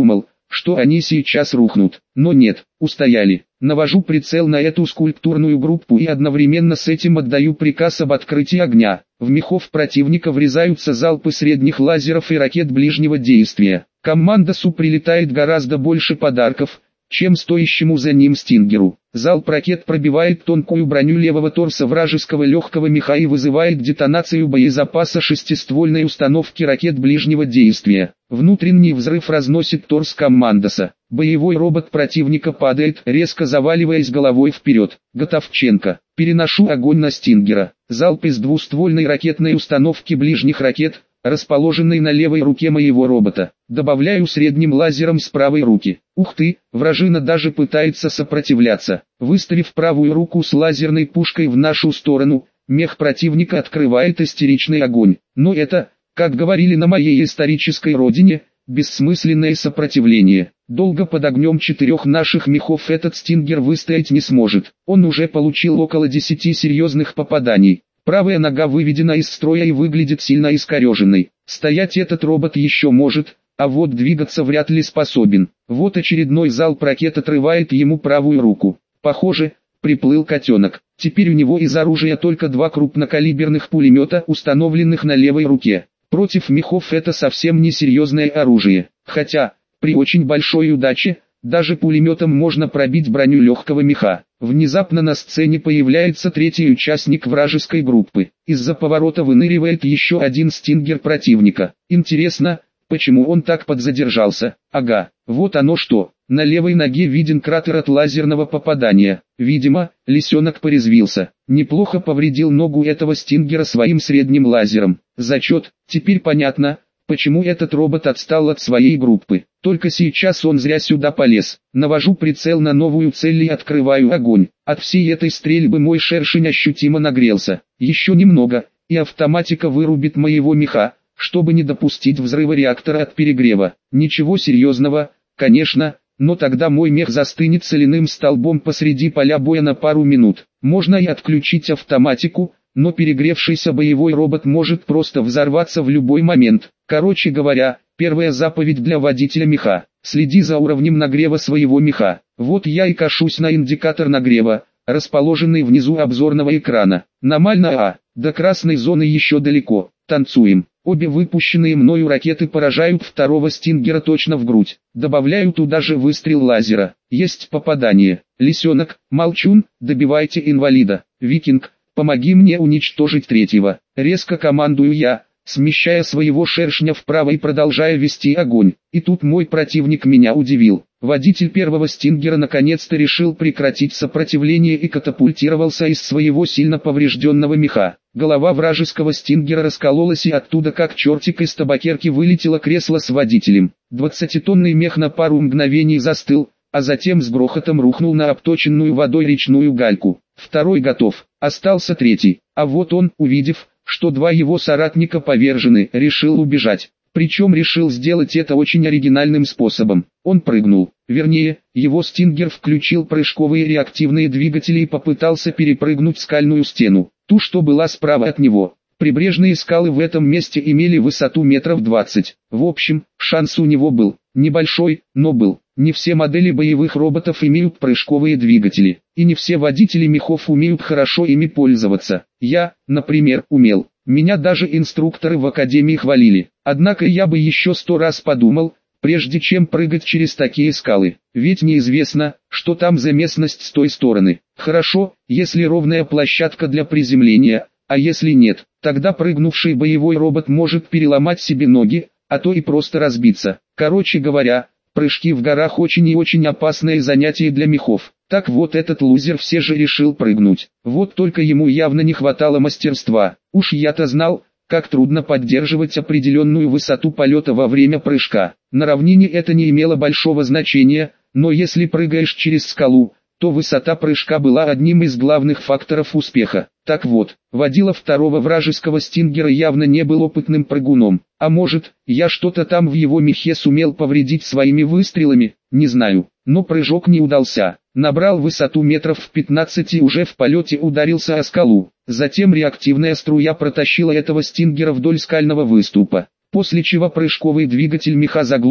что они сейчас рухнут, но нет, устояли. Навожу прицел на эту скульптурную группу и одновременно с этим отдаю приказ об открытии огня. В мехов противника врезаются залпы средних лазеров и ракет ближнего действия. Командосу прилетает гораздо больше подарков, чем стоящему за ним Стингеру. Залп ракет пробивает тонкую броню левого торса вражеского легкого меха и вызывает детонацию боезапаса шестиствольной установки ракет ближнего действия. Внутренний взрыв разносит торс Командоса. Боевой робот противника падает, резко заваливаясь головой вперед. Готовченко. Переношу огонь на Стингера. Залп из двуствольной ракетной установки ближних ракет, расположенной на левой руке моего робота. Добавляю средним лазером с правой руки. Ух ты, вражина даже пытается сопротивляться. Выставив правую руку с лазерной пушкой в нашу сторону, мех противника открывает истеричный огонь. Но это, как говорили на моей исторической родине, бессмысленное сопротивление. Долго под огнем 4 наших мехов этот Стингер выстоять не сможет. Он уже получил около 10 серьезных попаданий. Правая нога выведена из строя и выглядит сильно искореженной. Стоять этот робот еще может, а вот двигаться вряд ли способен. Вот очередной залп ракет отрывает ему правую руку. Похоже, приплыл котенок. Теперь у него из оружия только 2 крупнокалиберных пулемета, установленных на левой руке. Против мехов это совсем не серьезное оружие. Хотя, при очень большой удаче, даже пулеметом можно пробить броню легкого меха. Внезапно на сцене появляется третий участник вражеской группы. Из-за поворота выныривает еще один Стингер противника. Интересно, почему он так подзадержался? Ага, вот оно что. На левой ноге виден кратер от лазерного попадания. Видимо, лисенок порезвился. Неплохо повредил ногу этого Стингера своим средним лазером. Зачет. Теперь понятно, почему этот робот отстал от своей группы. Только сейчас он зря сюда полез. Навожу прицел на новую цель и открываю огонь. От всей этой стрельбы мой шершень ощутимо нагрелся. Еще немного, и автоматика вырубит моего меха, чтобы не допустить взрыва реактора от перегрева. Ничего серьезного, конечно, но тогда мой мех застынет соляным столбом посреди поля боя на пару минут. Можно и отключить автоматику, но перегревшийся боевой робот может просто взорваться в любой момент. Короче говоря, первая заповедь для водителя меха: следи за уровнем нагрева своего меха. Вот я и кашусь на индикатор нагрева, расположенный внизу обзорного экрана. Нормально, до красной зоны еще далеко. Танцуем. Обе выпущенные мною ракеты поражают второго Стингера точно в грудь. Добавляю туда же выстрел лазера. Есть попадание. Лисенок, молчун, добивайте инвалида. Викинг, помоги мне уничтожить третьего. Резко командую я, смещая своего шершня вправо и продолжая вести огонь. И тут мой противник меня удивил. Водитель первого Стингера наконец-то решил прекратить сопротивление и катапультировался из своего сильно поврежденного меха. Голова вражеского Стингера раскололась, и оттуда как чертик из табакерки вылетело кресло с водителем. 20-тонный мех на пару мгновений застыл, а затем с грохотом рухнул на обточенную водой речную гальку. Второй готов, остался третий, а вот он, увидев, что 2 его соратника повержены, решил убежать. Причем решил сделать это очень оригинальным способом. Он прыгнул. Вернее, его Стингер включил прыжковые реактивные двигатели и попытался перепрыгнуть скальную стену, ту, что была справа от него. Прибрежные скалы в этом месте имели высоту метров 20. В общем, шанс у него был. Небольшой, но был. Не все модели боевых роботов имеют прыжковые двигатели, и не все водители мехов умеют хорошо ими пользоваться. Я, например, умел. Меня даже инструкторы в академии хвалили. Однако я бы еще 100 раз подумал, прежде чем прыгать через такие скалы. Ведь неизвестно, что там за местность с той стороны. Хорошо, если ровная площадка для приземления, а если нет, тогда прыгнувший боевой робот может переломать себе ноги, а то и просто разбиться. Короче говоря, прыжки в горах очень и очень опасное занятие для мехов. Так вот, этот лузер все же решил прыгнуть. Вот только ему явно не хватало мастерства. Уж я-то знал, как трудно поддерживать определенную высоту полета во время прыжка. На равнине это не имело большого значения, но если прыгаешь через скалу, то высота прыжка была одним из главных факторов успеха. Так вот, водила второго вражеского Стингера явно не был опытным прыгуном. А может, я что-то там в его мехе сумел повредить своими выстрелами, не знаю. Но прыжок не удался. Набрал высоту метров в 15 и уже в полете ударился о скалу. Затем реактивная струя протащила этого Стингера вдоль скального выступа, после чего прыжковый двигатель меха заглох,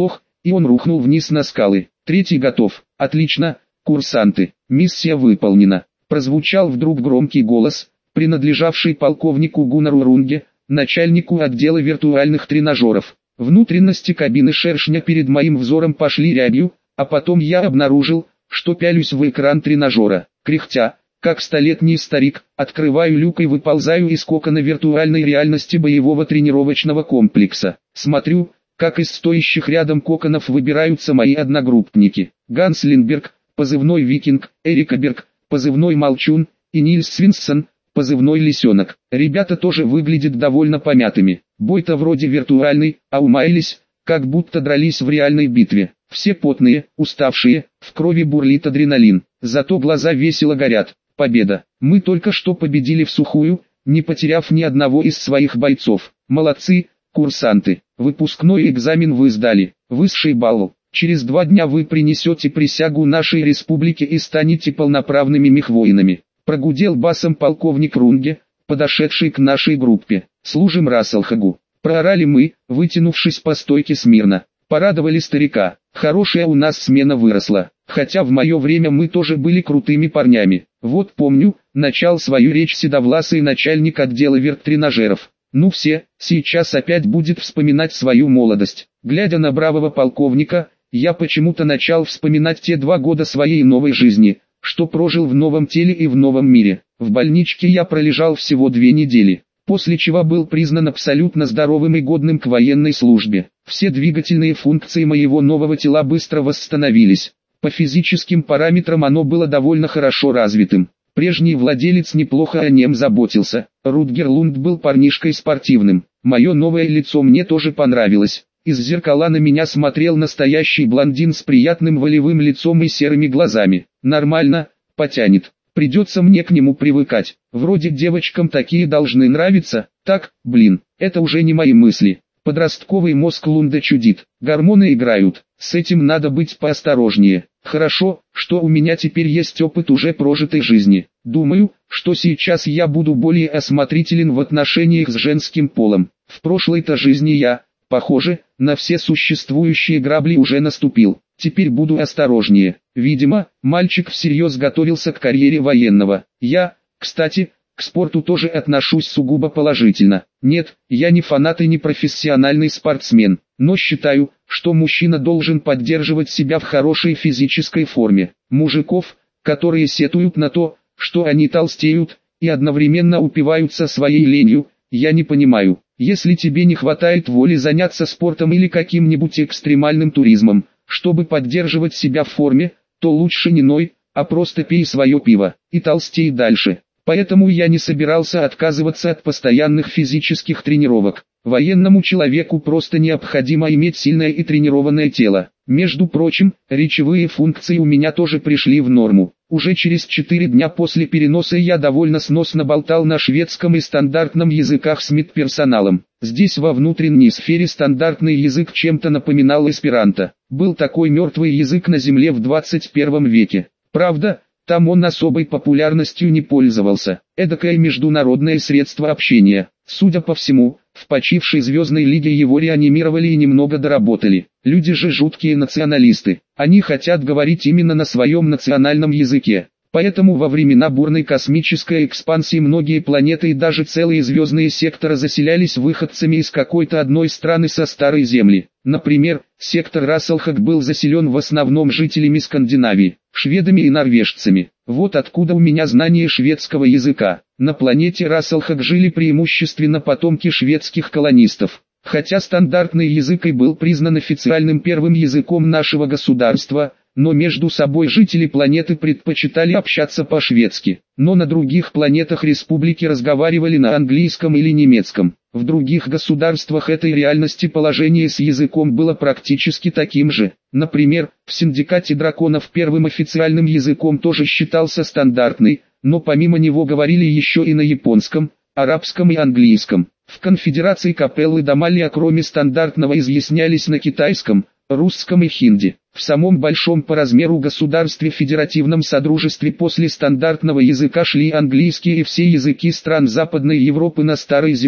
и он рухнул вниз на скалы. Третий готов. Отлично, курсанты, миссия выполнена. Прозвучал вдруг громкий голос, принадлежавший полковнику Гуннару Рунге, начальнику отдела виртуальных тренажеров. Внутренности кабины шершня перед моим взором пошли рябью, а потом я обнаружил, что пялюсь в экран тренажера. Кряхтя, как столетний старик, открываю люк и выползаю из кокона виртуальной реальности боевого тренировочного комплекса. Смотрю, как из стоящих рядом коконов выбираются мои одногруппники. Ганс Линдберг, позывной Викинг, Эрика Берг, позывной Молчун, и Нильс Свинсон, позывной Лисенок. Ребята тоже выглядят довольно помятыми. Бой-то вроде виртуальный, а умаялись, как будто дрались в реальной битве. Все потные, уставшие, в крови бурлит адреналин. Зато глаза весело горят. Победа. Мы только что победили в сухую, не потеряв ни одного из своих бойцов. Молодцы, курсанты. Выпускной экзамен вы сдали. Высший балл. Через 2 дня вы принесете присягу нашей республике и станете полноправными мехвоинами. Прогудел басом полковник Рунге, подошедший к нашей группе. Служим Расселхагу. Проорали мы, вытянувшись по стойке смирно. Порадовали старика. Хорошая у нас смена выросла. Хотя в мое время мы тоже были крутыми парнями. Вот помню, начал свою речь седовласый начальник отдела вирт-тренажеров. Ну все, сейчас опять будет вспоминать свою молодость. Глядя на бравого полковника, я почему-то начал вспоминать те 2 года своей новой жизни, что прожил в новом теле и в новом мире. В больничке я пролежал всего 2 недели, после чего был признан абсолютно здоровым и годным к военной службе. Все двигательные функции моего нового тела быстро восстановились. По физическим параметрам оно было довольно хорошо развитым. Прежний владелец неплохо о нем заботился. Рутгер Лунд был парнишкой спортивным. Мое новое лицо мне тоже понравилось. Из зеркала на меня смотрел настоящий блондин с приятным волевым лицом и серыми глазами. Нормально, потянет. Придется мне к нему привыкать. Вроде девочкам такие должны нравиться. Так, блин, это уже не мои мысли. Подростковый мозг Лунда чудит. Гормоны играют. С этим надо быть поосторожнее. Хорошо, что у меня теперь есть опыт уже прожитой жизни. Думаю, что сейчас я буду более осмотрителен в отношениях с женским полом. В прошлой-то жизни я, похоже, на все существующие грабли уже наступил. Теперь буду осторожнее. Видимо, мальчик всерьез готовился к карьере военного. Я, кстати, к спорту тоже отношусь сугубо положительно. Нет, я не фанат и не профессиональный спортсмен, но считаю, что мужчина должен поддерживать себя в хорошей физической форме. Мужиков, которые сетуют на то, что они толстеют, и одновременно упиваются своей ленью, я не понимаю. Если тебе не хватает воли заняться спортом или каким-нибудь экстремальным туризмом, чтобы поддерживать себя в форме, то лучше не ной, а просто пей свое пиво, и толстей дальше. Поэтому я не собирался отказываться от постоянных физических тренировок. Военному человеку просто необходимо иметь сильное и тренированное тело. Между прочим, речевые функции у меня тоже пришли в норму. Уже через 4 дня после переноса я довольно сносно болтал на шведском и стандартном языках с медперсоналом. Здесь во внутренней сфере стандартный язык чем-то напоминал эсперанто. Был такой мертвый язык на земле в 21 веке. Правда, там он особой популярностью не пользовался. Эдакое международное средство общения. Судя по всему, в почившей Звездной Лиге его реанимировали и немного доработали. Люди же жуткие националисты. Они хотят говорить именно на своем национальном языке. Поэтому во времена бурной космической экспансии многие планеты и даже целые звездные секторы заселялись выходцами из какой-то одной страны со Старой Земли. Например, сектор Расселхаг был заселен в основном жителями Скандинавии, шведами и норвежцами. Вот откуда у меня знание шведского языка. На планете Расселхаг жили преимущественно потомки шведских колонистов. Хотя стандартный язык и был признан официальным первым языком нашего государства, но между собой жители планеты предпочитали общаться по-шведски. Но на других планетах республики разговаривали на английском или немецком. В других государствах этой реальности положение с языком было практически таким же. Например, в Синдикате Драконов первым официальным языком тоже считался стандартный, но помимо него говорили еще и на японском, арабском и английском. В конфедерации Капеллы Дамалия кроме стандартного изъяснялись на китайском, русском и хинди. В самом большом по размеру государстве Федеративном Содружестве после стандартного языка шли английский и все языки стран Западной Европы на Старой Земле.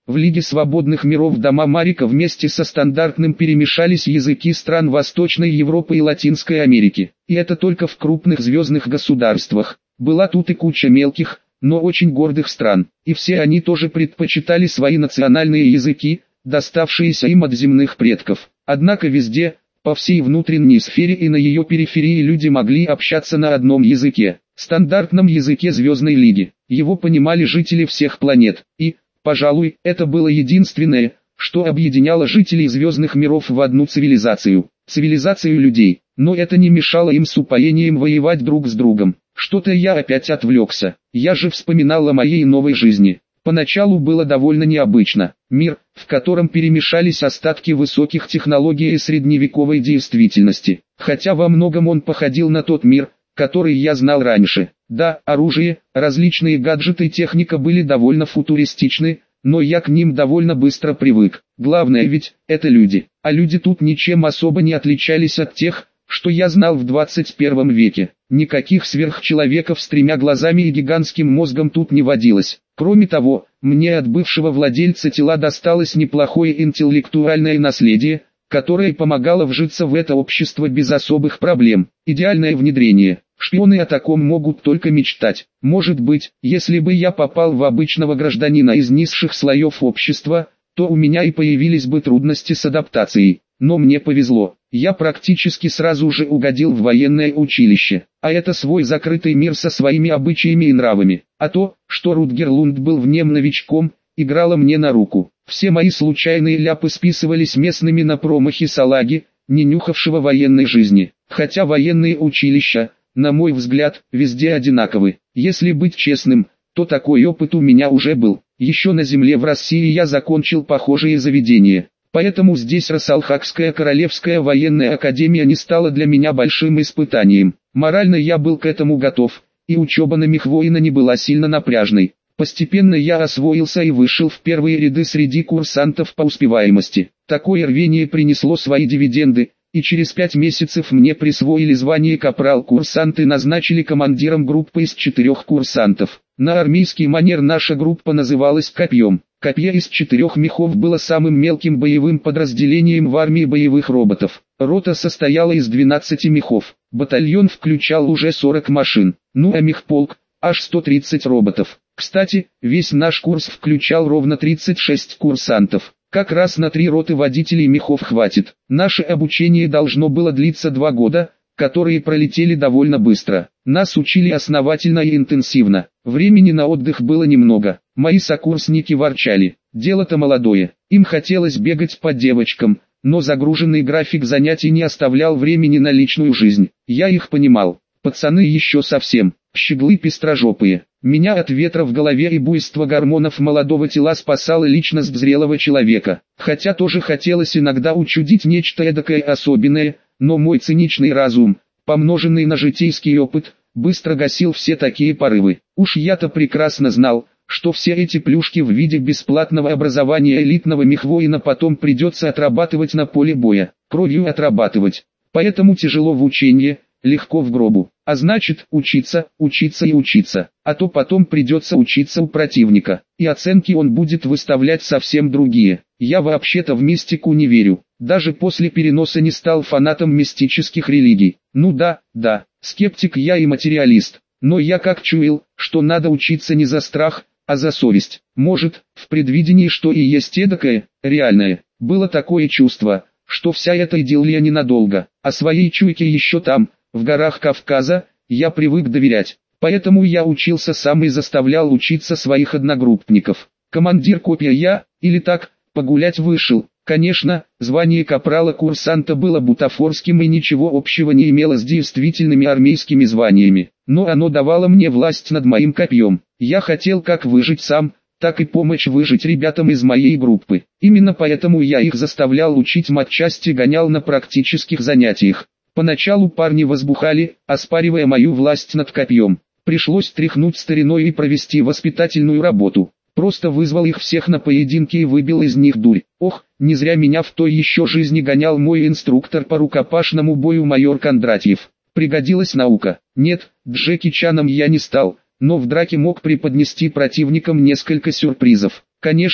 В Лиге свободных миров дома Марика вместе со стандартным перемешались языки стран Восточной Европы и Латинской Америки. И это только в крупных звездных государствах. Была тут и куча мелких, но очень гордых стран. И все они тоже предпочитали свои национальные языки, доставшиеся им от земных предков. Однако везде, по всей внутренней сфере и на ее периферии люди могли общаться на одном языке, стандартном языке Звездной Лиги. Его понимали жители всех планет, и, пожалуй, это было единственное, что объединяло жителей звездных миров в одну цивилизацию людей. Но это не мешало им с упоением воевать друг с другом. Что-то я опять отвлекся, я же вспоминал о моей новой жизни. Поначалу было довольно необычно. Мир, в котором перемешались остатки высоких технологий и средневековой действительности. Хотя во многом он походил на тот мир, который я знал раньше. Да, оружие, различные гаджеты и техника были довольно футуристичны, но я к ним довольно быстро привык. Главное ведь, это люди. А люди тут ничем особо не отличались от тех, что я знал в 21 веке. Никаких сверхчеловеков с 3 глазами и гигантским мозгом тут не водилось. Кроме того, мне от бывшего владельца тела досталось неплохое интеллектуальное наследие, которое помогало вжиться в это общество без особых проблем. Идеальное внедрение. Шпионы о таком могут только мечтать. Может быть, если бы я попал в обычного гражданина из низших слоев общества, то у меня и появились бы трудности с адаптацией. Но мне повезло, я практически сразу же угодил в военное училище, а это свой закрытый мир со своими обычаями и нравами. А то, что Рутгер Лунд был в нем новичком, играло мне на руку. Все мои случайные ляпы списывались местными на промахи салаги, не нюхавшего военной жизни. Хотя военные училища, на мой взгляд, везде одинаковы. Если быть честным, то такой опыт у меня уже был. Еще на земле в России я закончил похожие заведения. Поэтому здесь Расалхакская Королевская военная академия не стала для меня большим испытанием. Морально я был к этому готов, и учеба на мехвоина не была сильно напряжной. Постепенно я освоился и вышел в первые ряды среди курсантов по успеваемости. Такое рвение принесло свои дивиденды, и через 5 месяцев мне присвоили звание капрал-курсант и назначили командиром группы из 4 курсантов. На армейский манер наша группа называлась «Копьем». Копье из 4 мехов было самым мелким боевым подразделением в армии боевых роботов. Рота состояла из 12 мехов, батальон включал уже 40 машин, ну а мехполк – аж 130 роботов. Кстати, весь наш курс включал ровно 36 курсантов. Как раз на 3 роты водителей мехов хватит. Наше обучение должно было длиться 2 года, которые пролетели довольно быстро. Нас учили основательно и интенсивно. Времени на отдых было немного. Мои сокурсники ворчали. Дело-то молодое. Им хотелось бегать по девочкам, но загруженный график занятий не оставлял времени на личную жизнь. Я их понимал. Пацаны еще совсем, щеглы пестрожопые. Меня от ветра в голове и буйства гормонов молодого тела спасала личность зрелого человека. Хотя тоже хотелось иногда учудить нечто эдакое особенное, но мой циничный разум, помноженный на житейский опыт, быстро гасил все такие порывы. Уж я-то прекрасно знал, что все эти плюшки в виде бесплатного образования элитного мехвоина потом придется отрабатывать на поле боя, кровью отрабатывать. Поэтому тяжело в учении, легко в гробу. А значит, учиться, учиться и учиться. А то потом придется учиться у противника, и оценки он будет выставлять совсем другие. Я вообще-то в мистику не верю. Даже после переноса не стал фанатом мистических религий. Ну да, скептик я и материалист. Но я как чуял, что надо учиться не за страх, а за совесть. Может, в предвидении что и есть эдакое, реальное. Было такое чувство, что вся эта идиллия ненадолго. А своей чуйке еще там, в горах Кавказа, я привык доверять. Поэтому я учился сам и заставлял учиться своих одногруппников. Командир копия я, или так, погулять вышел. Конечно, звание капрала-курсанта было бутафорским и ничего общего не имело с действительными армейскими званиями. Но оно давало мне власть над моим копьем. Я хотел как выжить сам, так и помочь выжить ребятам из моей группы. Именно поэтому я их заставлял учить матчасти, гонял на практических занятиях. Поначалу парни возбухали, оспаривая мою власть над копьем. Пришлось тряхнуть стариной и провести воспитательную работу. Просто вызвал их всех на поединки и выбил из них дурь. Ох, не зря меня в той еще жизни гонял мой инструктор по рукопашному бою майор Кондратьев. Пригодилась наука. Нет, Джеки Чаном я не стал, но в драке мог преподнести противникам несколько сюрпризов. Конечно,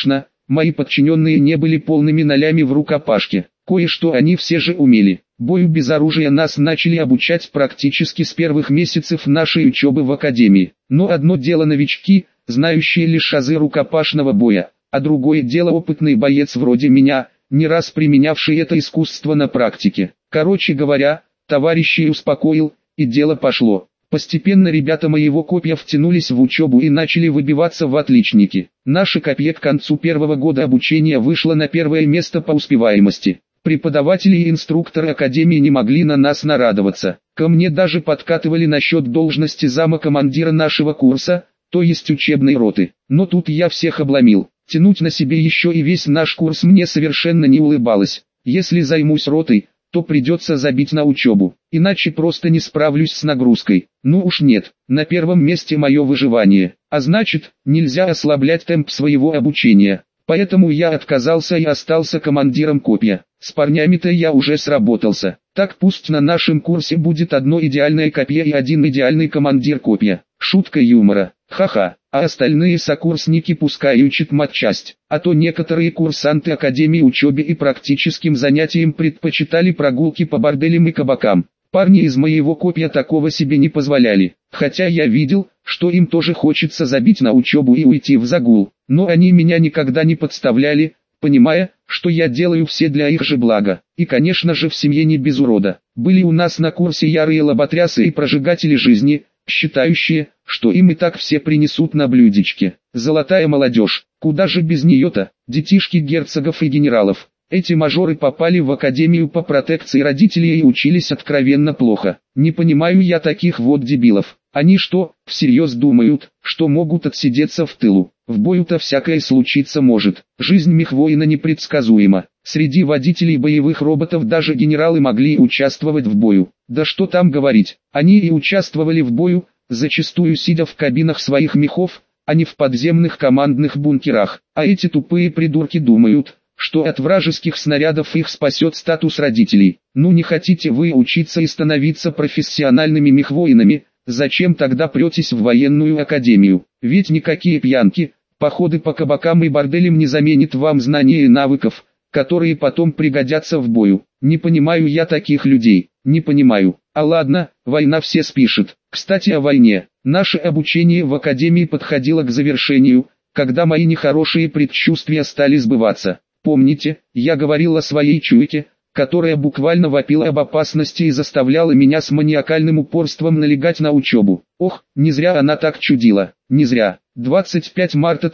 Мои подчиненные не были полными нолями в рукопашке. Кое-что они все же умели. Бою без оружия нас начали обучать практически с первых месяцев нашей учебы в академии. Но одно дело новички, знающие лишь азы рукопашного боя, а другое дело опытный боец вроде меня, не раз применявший это искусство на практике. Короче говоря, товарищей успокоил, и дело пошло. Постепенно ребята моего копья втянулись в учебу и начали выбиваться в отличники. Наше копье к концу первого года обучения вышло на первое место по успеваемости. Преподаватели и инструкторы академии не могли на нас нарадоваться. Ко мне даже подкатывали насчет должности зама-командира нашего курса, то есть учебной роты. Но тут я всех обломил. Тянуть на себе еще и весь наш курс мне совершенно не улыбалось. Если займусь ротой, то придется забить на учебу, иначе просто не справлюсь с нагрузкой. Ну уж нет, на первом месте мое выживание, а значит, нельзя ослаблять темп своего обучения. Поэтому я отказался и остался командиром копья. С парнями-то я уже сработался. Так пусть на нашем курсе будет одно идеальное копье и один идеальный командир копья. Шутка юмора. Ха-ха. А остальные сокурсники пускай учат матчасть. А то некоторые курсанты академии учебе и практическим занятиям предпочитали прогулки по борделям и кабакам. Парни из моего копья такого себе не позволяли. Хотя я видел, что им тоже хочется забить на учебу и уйти в загул. Но они меня никогда не подставляли, понимая, что я делаю все для их же блага. И конечно же в семье не без урода. Были у нас на курсе ярые лоботрясы и прожигатели жизни, считающие, что им и так все принесут на блюдечке. Золотая молодежь, куда же без нее-то, детишки герцогов и генералов. Эти мажоры попали в академию по протекции родителей и учились откровенно плохо. Не понимаю я таких вот дебилов. Они что, всерьез думают, что могут отсидеться в тылу? В бою-то всякое случиться может. Жизнь мехвоина непредсказуема. Среди водителей боевых роботов даже генералы могли участвовать в бою. Да что там говорить, они и участвовали в бою, зачастую сидя в кабинах своих мехов, а не в подземных командных бункерах. А эти тупые придурки думают, что от вражеских снарядов их спасет статус родителей. Ну не хотите вы учиться и становиться профессиональными мехвоинами, зачем тогда претесь в военную академию? Ведь никакие пьянки, походы по кабакам и борделям не заменят вам знания и навыков, которые потом пригодятся в бою. Не понимаю я таких людей, не понимаю. А ладно, война все спишет. Кстати о войне. Наше обучение в академии подходило к завершению, когда мои нехорошие предчувствия стали сбываться. Помните, я говорил о своей чуйке, которая буквально вопила об опасности и заставляла меня с маниакальным упорством налегать на учебу. Ох, не зря она так чудила, не зря. 25 марта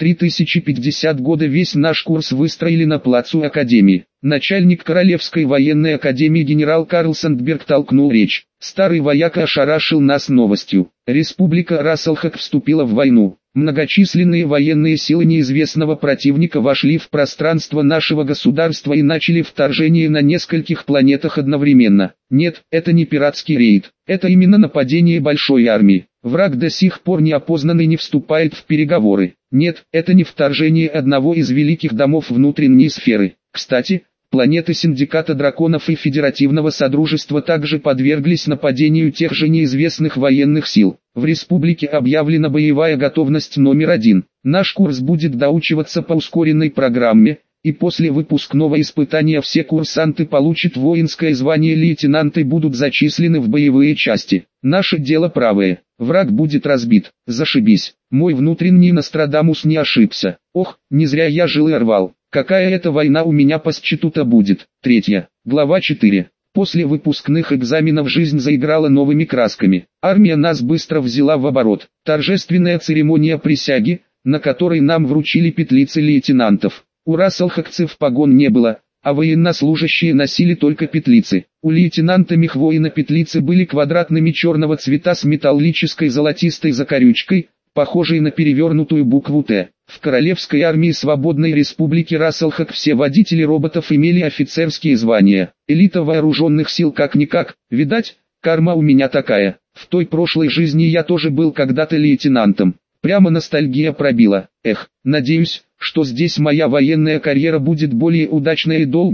3050 года весь наш курс выстроили на плацу Академии. Начальник Королевской военной академии генерал Карл Сандберг толкнул речь. Старый вояка ошарашил нас новостью. Республика Расселхак вступила в войну. Многочисленные военные силы неизвестного противника вошли в пространство нашего государства и начали вторжение на нескольких планетах одновременно. Нет, это не пиратский рейд. Это именно нападение большой армии. Враг до сих пор неопознанный не вступает в переговоры. Нет, это не вторжение одного из великих домов внутренней сферы. Кстати, планеты Синдиката Драконов и Федеративного Содружества также подверглись нападению тех же неизвестных военных сил. В республике объявлена боевая готовность номер 1. Наш курс будет доучиваться по ускоренной программе, и после выпускного испытания все курсанты получат воинское звание лейтенанта и будут зачислены в боевые части. Наше дело правое. Враг будет разбит. Зашибись. Мой внутренний Нострадамус не ошибся. Ох, не зря я жил и рвал. Какая это война у меня по счету-то будет? 3. Глава 4. После выпускных экзаменов жизнь заиграла новыми красками. Армия нас быстро взяла в оборот. Торжественная церемония присяги, на которой нам вручили петлицы лейтенантов. У расселхакцев погон не было, а военнослужащие носили только петлицы. У лейтенанта Мехвоина петлицы были квадратными черного цвета с металлической золотистой закорючкой, похожей на перевернутую букву «Т». В Королевской армии Свободной Республики Расселхак все водители роботов имели офицерские звания. Элита вооруженных сил как-никак, видать, карма у меня такая. В той прошлой жизни я тоже был когда-то лейтенантом. Прямо ностальгия пробила. Эх, надеюсь, что здесь моя военная карьера будет более удачной и долгой,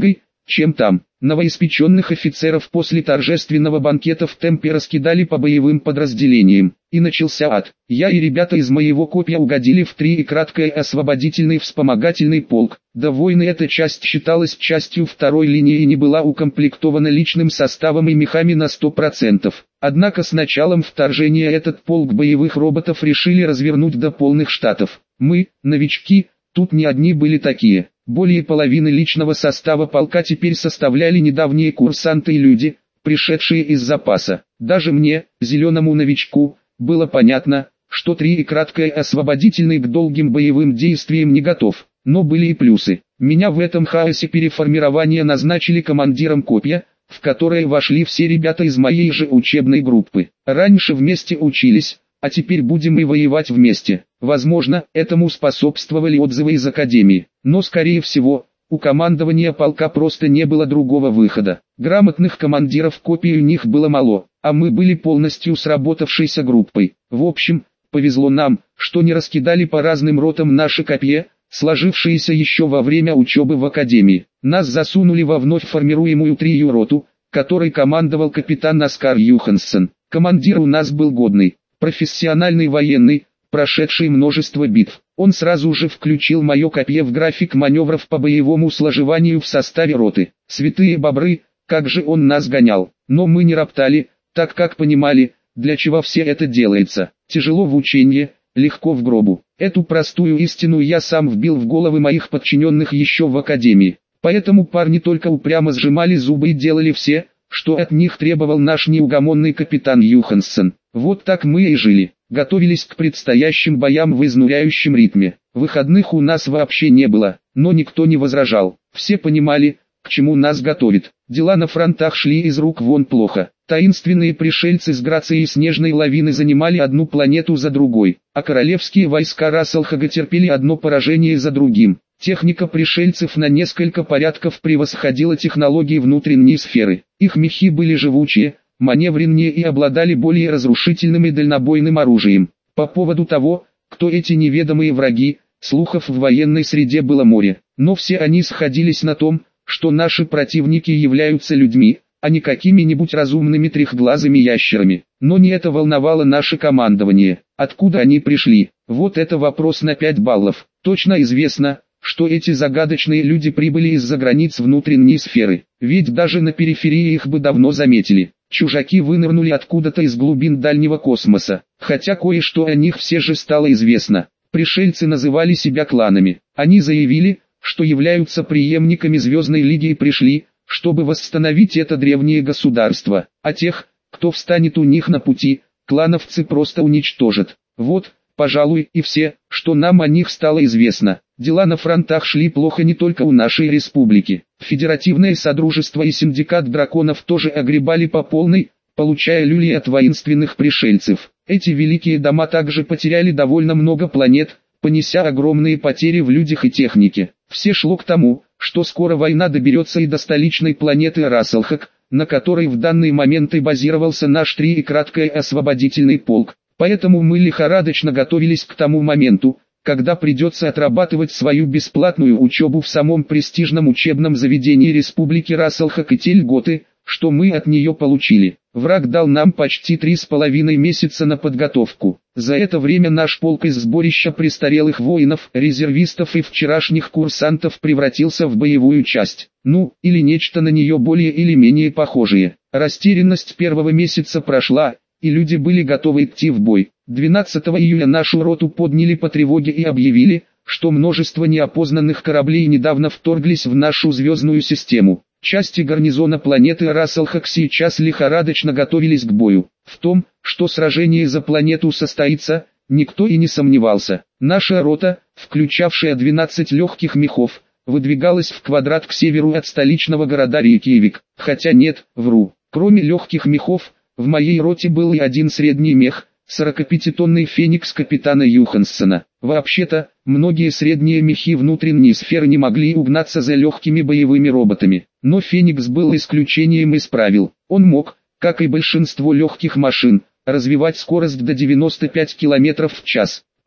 чем там. Новоиспеченных офицеров после торжественного банкета в темпе раскидали по боевым подразделениям. И начался ад. Я и ребята из моего копья угодили в 3 и краткое освободительный вспомогательный полк. До войны эта часть считалась частью второй линии и не была укомплектована личным составом и мехами на 100%. Однако с началом вторжения этот полк боевых роботов решили развернуть до полных штатов. Мы, новички, тут не одни были такие. Более половины личного состава полка теперь составляли недавние курсанты и люди, пришедшие из запаса. Даже мне, зеленому новичку, было понятно, что 3 и краткое освободительный к долгим боевым действиям не готов. Но были и плюсы. Меня в этом хаосе переформирования назначили командиром копья, в которое вошли все ребята из моей же учебной группы. Раньше вместе учились, а теперь будем и воевать вместе. Возможно, этому способствовали отзывы из академии, но скорее всего, у командования полка просто не было другого выхода. Грамотных командиров копий у них было мало, а мы были полностью сработавшейся группой. В общем, повезло нам, что не раскидали по разным ротам наши копья, сложившиеся еще во время учебы в академии. Нас засунули во вновь формируемую 3-ю роту, которой командовал капитан Оскар Юханссон. Командир у нас был годный, профессиональный военный, прошедший множество битв. Он сразу же включил мое копье в график маневров по боевому сложеванию в составе роты. Святые бобры, как же он нас гонял. Но мы не роптали, так как понимали, для чего все это делается. Тяжело в учении, легко в гробу. Эту простую истину я сам вбил в головы моих подчиненных еще в академии. Поэтому парни только упрямо сжимали зубы и делали все, что от них требовал наш неугомонный капитан Юханссон. Вот так мы и жили. Готовились к предстоящим боям в изнуряющем ритме. Выходных у нас вообще не было, но никто не возражал. Все понимали, к чему нас готовит. Дела на фронтах шли из рук вон плохо. Таинственные пришельцы с грацией снежной лавины занимали одну планету за другой, а королевские войска Расселхага терпели одно поражение за другим. Техника пришельцев на несколько порядков превосходила технологии внутренней сферы. Их мехи были живучие, маневреннее и обладали более разрушительным и дальнобойным оружием. По поводу того, кто эти неведомые враги, слухов в военной среде было море, но все они сходились на том, что наши противники являются людьми, а не какими-нибудь разумными трехглазыми ящерами. Но не это волновало наше командование. Откуда они пришли? Вот это вопрос на 5 баллов. Точно известно, что эти загадочные люди прибыли из-за границ внутренней сферы, ведь даже на периферии их бы давно заметили. Чужаки вынырнули откуда-то из глубин дальнего космоса, хотя кое-что о них все же стало известно. Пришельцы называли себя кланами. Они заявили, что являются преемниками Звездной Лиги и пришли, чтобы восстановить это древнее государство, а тех, кто встанет у них на пути, клановцы просто уничтожат. Вот, пожалуй, и все, что нам о них стало известно. Дела на фронтах шли плохо не только у нашей республики. Федеративное Содружество и Синдикат Драконов тоже огребали по полной, получая люлей от воинственных пришельцев. Эти великие дома также потеряли довольно много планет, понеся огромные потери в людях и технике. Все шло к тому, что скоро война доберется и до столичной планеты Расселхаг, на которой в данный момент и базировался наш 3 и краткое освободительный полк. Поэтому мы лихорадочно готовились к тому моменту, когда придется отрабатывать свою бесплатную учебу в самом престижном учебном заведении Республики Расселхаг и те льготы, что мы от нее получили. Враг дал нам почти 3,5 месяца на подготовку. За это время наш полк из сборища престарелых воинов, резервистов и вчерашних курсантов превратился в боевую часть. Ну, или нечто на нее более или менее похожее. Растерянность первого месяца прошла, и люди были готовы идти в бой. 12 июля нашу роту подняли по тревоге и объявили, что множество неопознанных кораблей недавно вторглись в нашу звездную систему. Части гарнизона планеты Расселхаг сейчас лихорадочно готовились к бою. В том, что сражение за планету состоится, никто и не сомневался. Наша рота, включавшая 12 легких мехов, выдвигалась в квадрат к северу от столичного города Рейкьявик. Хотя нет, вру. Кроме легких мехов, в моей роте был и один средний мех, 45-тонный феникс капитана Юханссона. Вообще-то, многие средние мехи внутренней сферы не могли угнаться за легкими боевыми роботами. Но феникс был исключением из правил. Он мог, как и большинство легких машин, развивать скорость до 95 км в час.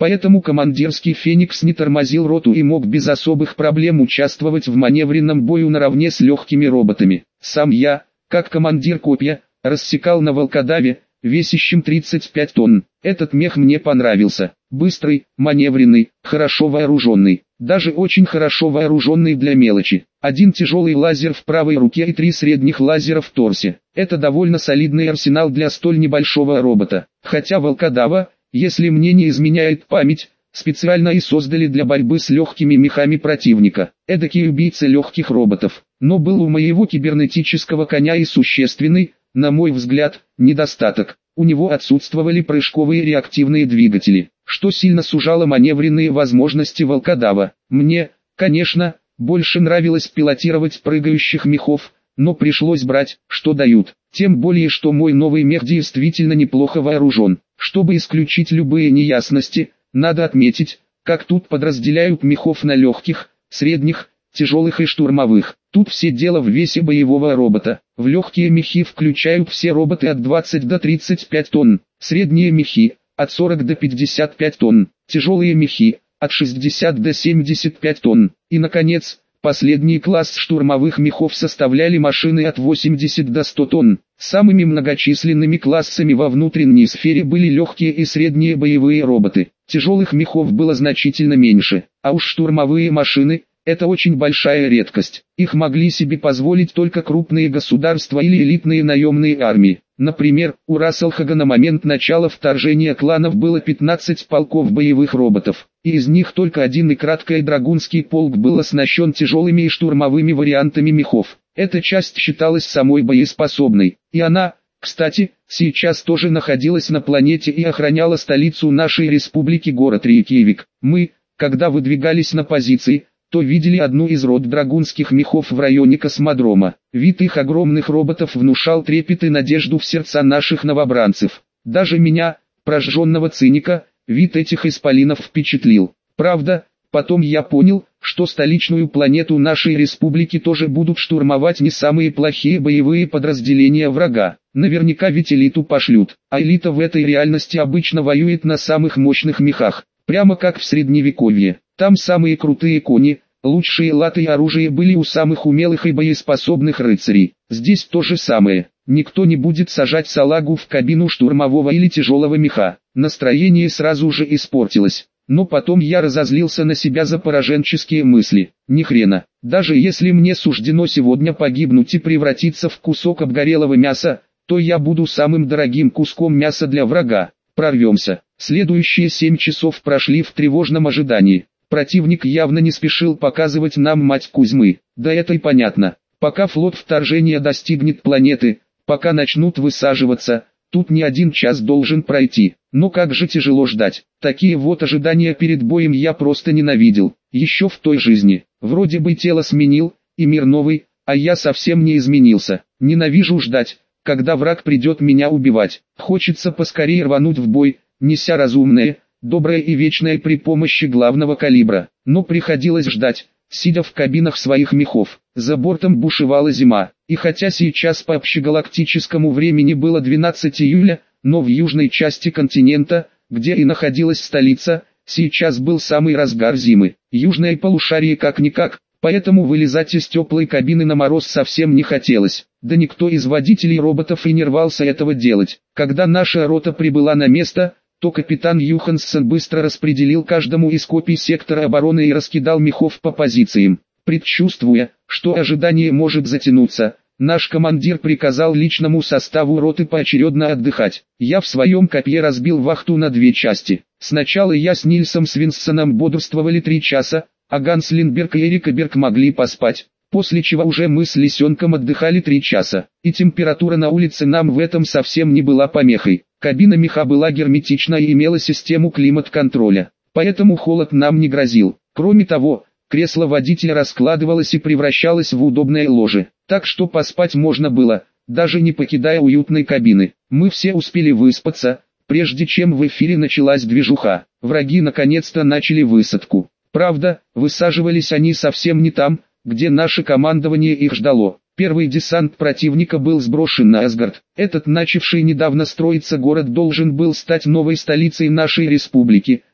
Поэтому командирский «Феникс» не тормозил роту и мог без особых проблем участвовать в маневренном бою наравне с легкими роботами. Сам я, как командир копья, рассекал на волкодаве, весящим 35 тонн. Этот мех мне понравился. Быстрый, маневренный, хорошо вооруженный. Даже очень хорошо вооруженный для мелочи. Один тяжелый лазер в правой руке и 3 средних лазера в торсе. Это довольно солидный арсенал для столь небольшого робота. Хотя волкодава, если мне не изменяет память, специально и создали для борьбы с легкими мехами противника. Эдакий убийца легких роботов. Но был у моего кибернетического коня и существенный, на мой взгляд, недостаток. У него отсутствовали прыжковые реактивные двигатели, что сильно сужало маневренные возможности волкодава. Мне, конечно, больше нравилось пилотировать прыгающих мехов, но пришлось брать, что дают. Тем более, что мой новый мех действительно неплохо вооружен. Чтобы исключить любые неясности, надо отметить, как тут подразделяют мехов на легких, средних, тяжелых и штурмовых. Тут все дело в весе боевого робота. В легкие мехи включают все роботы от 20 до 35 тонн, средние мехи от 40 до 55 тонн, тяжелые мехи от 60 до 75 тонн. И наконец, последний класс штурмовых мехов составляли машины от 80 до 100 тонн. Самыми многочисленными классами во внутренней сфере были легкие и средние боевые роботы. Тяжелых мехов было значительно меньше, а уж штурмовые машины – это очень большая редкость. Их могли себе позволить только крупные государства или элитные наемные армии. Например, у Расселхага на момент начала вторжения кланов было 15 полков боевых роботов, и из них только один и краткий драгунский полк был оснащен тяжелыми и штурмовыми вариантами мехов. Эта часть считалась самой боеспособной, и она, кстати, сейчас тоже находилась на планете и охраняла столицу нашей республики, город Рейкьявик. Мы, когда выдвигались на позиции, то видели одну из рот драгунских мехов в районе космодрома. Вид их огромных роботов внушал трепет и надежду в сердца наших новобранцев. Даже меня, прожженного циника, вид этих исполинов впечатлил. Правда, потом я понял, что столичную планету нашей республики тоже будут штурмовать не самые плохие боевые подразделения врага. Наверняка ведь элиту пошлют, а элита в этой реальности обычно воюет на самых мощных мехах, прямо как в средневековье. Там самые крутые кони, лучшие латы и оружие были у самых умелых и боеспособных рыцарей. Здесь то же самое. Никто не будет сажать салагу в кабину штурмового или тяжелого меха. Настроение сразу же испортилось. Но потом я разозлился на себя за пораженческие мысли. Ни хрена. Даже если мне суждено сегодня погибнуть и превратиться в кусок обгорелого мяса, то я буду самым дорогим куском мяса для врага. Прорвемся. Следующие 7 часов прошли в тревожном ожидании. Противник явно не спешил показывать нам мать Кузьмы. Да это и понятно. Пока флот вторжения достигнет планеты, пока начнут высаживаться, тут не 1 час должен пройти. Но как же тяжело ждать. Такие вот ожидания перед боем я просто ненавидел. Еще в той жизни. Вроде бы тело сменил, и мир новый, а я совсем не изменился. Ненавижу ждать, когда враг придет меня убивать. Хочется поскорее рвануть в бой, неся разумное, доброе и вечное при помощи главного калибра. Но приходилось ждать, сидя в кабинах своих мехов. За бортом бушевала зима, и хотя сейчас по общегалактическому времени было 12 июля, но в южной части континента, где и находилась столица, сейчас был самый разгар зимы. Южное полушарие как-никак, поэтому вылезать из теплой кабины на мороз совсем не хотелось. Да никто из водителей роботов и не рвался этого делать. Когда наша рота прибыла на место, то капитан Юханссон быстро распределил каждому из копий сектора обороны и раскидал мехов по позициям. Предчувствуя, что ожидание может затянуться, наш командир приказал личному составу роты поочередно отдыхать. Я в своем копье разбил вахту на 2 части. Сначала я с Нильсом Свинсоном бодрствовали 3 часа, а Ганс Линдберг и Эрика Берг могли поспать, после чего уже мы с Лисенком отдыхали 3 часа. И температура на улице нам в этом совсем не была помехой. Кабина меха была герметична и имела систему климат-контроля, поэтому холод нам не грозил. Кроме того, кресло водителя раскладывалось и превращалось в удобное ложе, так что поспать можно было, даже не покидая уютной кабины. Мы все успели выспаться, прежде чем в эфире началась движуха. Враги наконец-то начали высадку. Правда, высаживались они совсем не там, где наше командование их ждало. Первый десант противника был сброшен на Асгард. Этот начавший недавно строиться город должен был стать новой столицей нашей республики,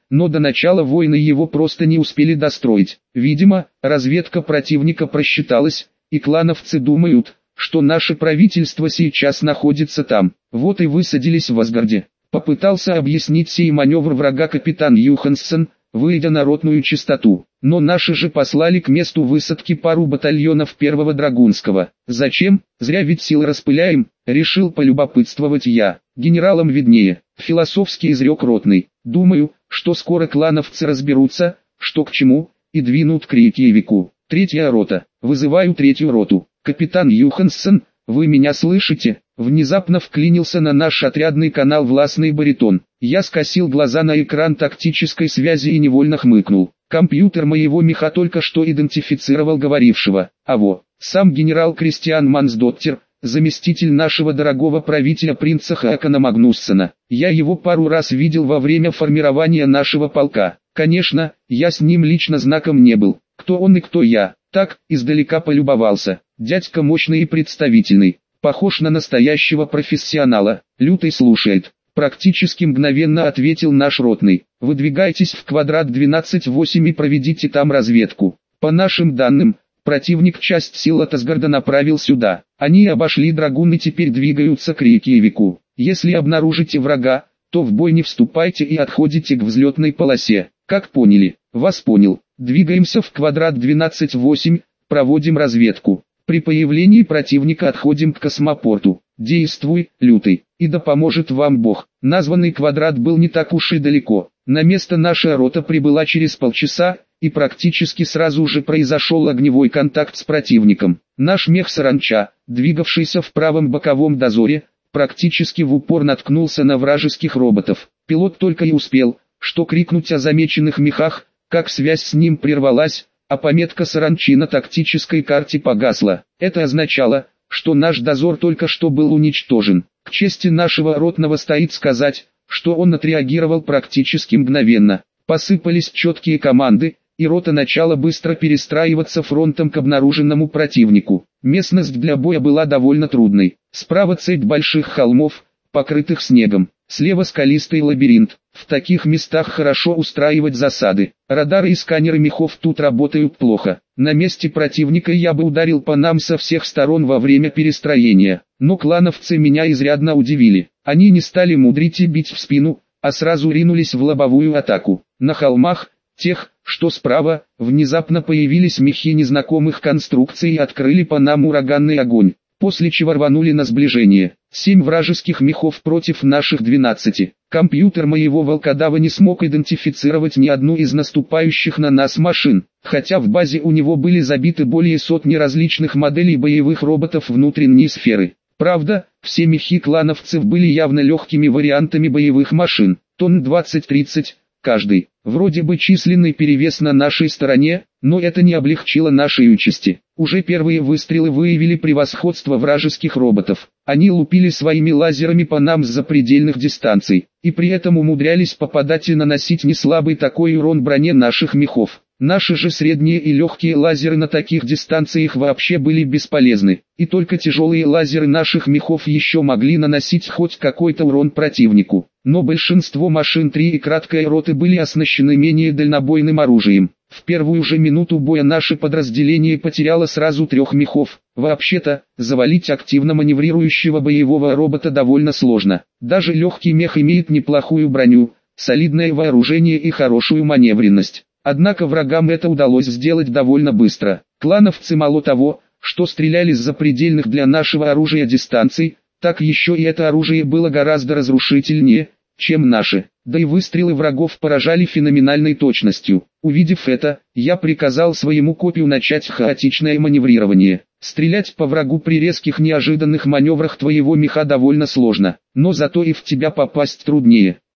но до начала войны его просто не успели достроить. Видимо, разведка противника просчиталась, и клановцы думают, что наше правительство сейчас находится там. Вот и высадились в Асгарде. Попытался объяснить сей маневр врага капитан Юханссон, выйдя на ротную частоту. Но наши же послали к месту высадки пару батальонов первого Драгунского. Зачем? Зря ведь сил распыляем, решил полюбопытствовать я. Генералам виднее, философски изрек ротный. Думаю, что скоро клановцы разберутся, что к чему, и двинут к Рейкьявику. Третья рота. Вызываю третью роту. Капитан Юханссон, вы меня слышите? Внезапно вклинился на наш отрядный канал властный баритон. Я скосил глаза на экран тактической связи и невольно хмыкнул. Компьютер моего меха только что идентифицировал говорившего. Сам генерал Кристиан Мансдоттер, заместитель нашего дорогого правителя принца Хаакона Магнуссона. Я его пару раз видел во время формирования нашего полка. Конечно, я с ним лично знаком не был. Кто он и кто я? Так, издалека полюбовался. Дядька мощный и представительный. Похож на настоящего профессионала. Лютый слушает. Практически мгновенно ответил наш ротный. Выдвигайтесь в квадрат 12-8 и проведите там разведку. По нашим данным, противник часть сил от Асгарда направил сюда. Они обошли Драгун и теперь двигаются к Рейкьявику. Если обнаружите врага, то в бой не вступайте и отходите к взлетной полосе. Как поняли? Вас понял. Двигаемся в квадрат 12-8, проводим разведку. При появлении противника отходим к космопорту. Действуй, Лютый, и да поможет вам Бог. Названный квадрат был не так уж и далеко. На место наша рота прибыла через полчаса, и практически сразу же произошел огневой контакт с противником. Наш мех Саранча, двигавшийся в правом боковом дозоре, практически в упор наткнулся на вражеских роботов. Пилот только и успел, что крикнуть о замеченных мехах, как связь с ним прервалась, а пометка Саранчи на тактической карте погасла. Это означало, что наш дозор только что был уничтожен. К чести нашего ротного стоит сказать, что он отреагировал практически мгновенно. Посыпались четкие команды, и рота начала быстро перестраиваться фронтом к обнаруженному противнику. Местность для боя была довольно трудной. Справа цепь больших холмов, покрытых снегом. Слева скалистый лабиринт. В таких местах хорошо устраивать засады. Радары и сканеры мехов тут работают плохо. На месте противника я бы ударил по нам со всех сторон во время перестроения. Но клановцы меня изрядно удивили. Они не стали мудрить и бить в спину, а сразу ринулись в лобовую атаку. На холмах, тех, что справа, внезапно появились мехи незнакомых конструкций и открыли по нам ураганный огонь. После чего рванули на сближение. 7 вражеских мехов против наших 12. Компьютер моего волкодава не смог идентифицировать ни одну из наступающих на нас машин, хотя в базе у него были забиты более сотни различных моделей боевых роботов внутренней сферы. Правда, все мехи клановцев были явно легкими вариантами боевых машин, тонн 20-30, каждый. Вроде бы численный перевес на нашей стороне, но это не облегчило нашей участи. Уже первые выстрелы выявили превосходство вражеских роботов. Они лупили своими лазерами по нам с запредельных дистанций, и при этом умудрялись попадать и наносить неслабый такой урон броне наших мехов. Наши же средние и легкие лазеры на таких дистанциях вообще были бесполезны, и только тяжелые лазеры наших мехов еще могли наносить хоть какой-то урон противнику. Но большинство машин 3 и краткой роты были оснащены менее дальнобойным оружием. В первую же минуту боя наше подразделение потеряло сразу 3 мехов. Вообще-то, завалить активно маневрирующего боевого робота довольно сложно. Даже легкий мех имеет неплохую броню, солидное вооружение и хорошую маневренность. Однако врагам это удалось сделать довольно быстро. Клановцы мало того, что стреляли с запредельных для нашего оружия дистанций, так еще и это оружие было гораздо разрушительнее, чем наши. Да и выстрелы врагов поражали феноменальной точностью. Увидев это, я приказал своему копию начать хаотичное маневрирование. Стрелять по врагу при резких неожиданных маневрах твоего меха довольно сложно, но зато и в тебя попасть труднее.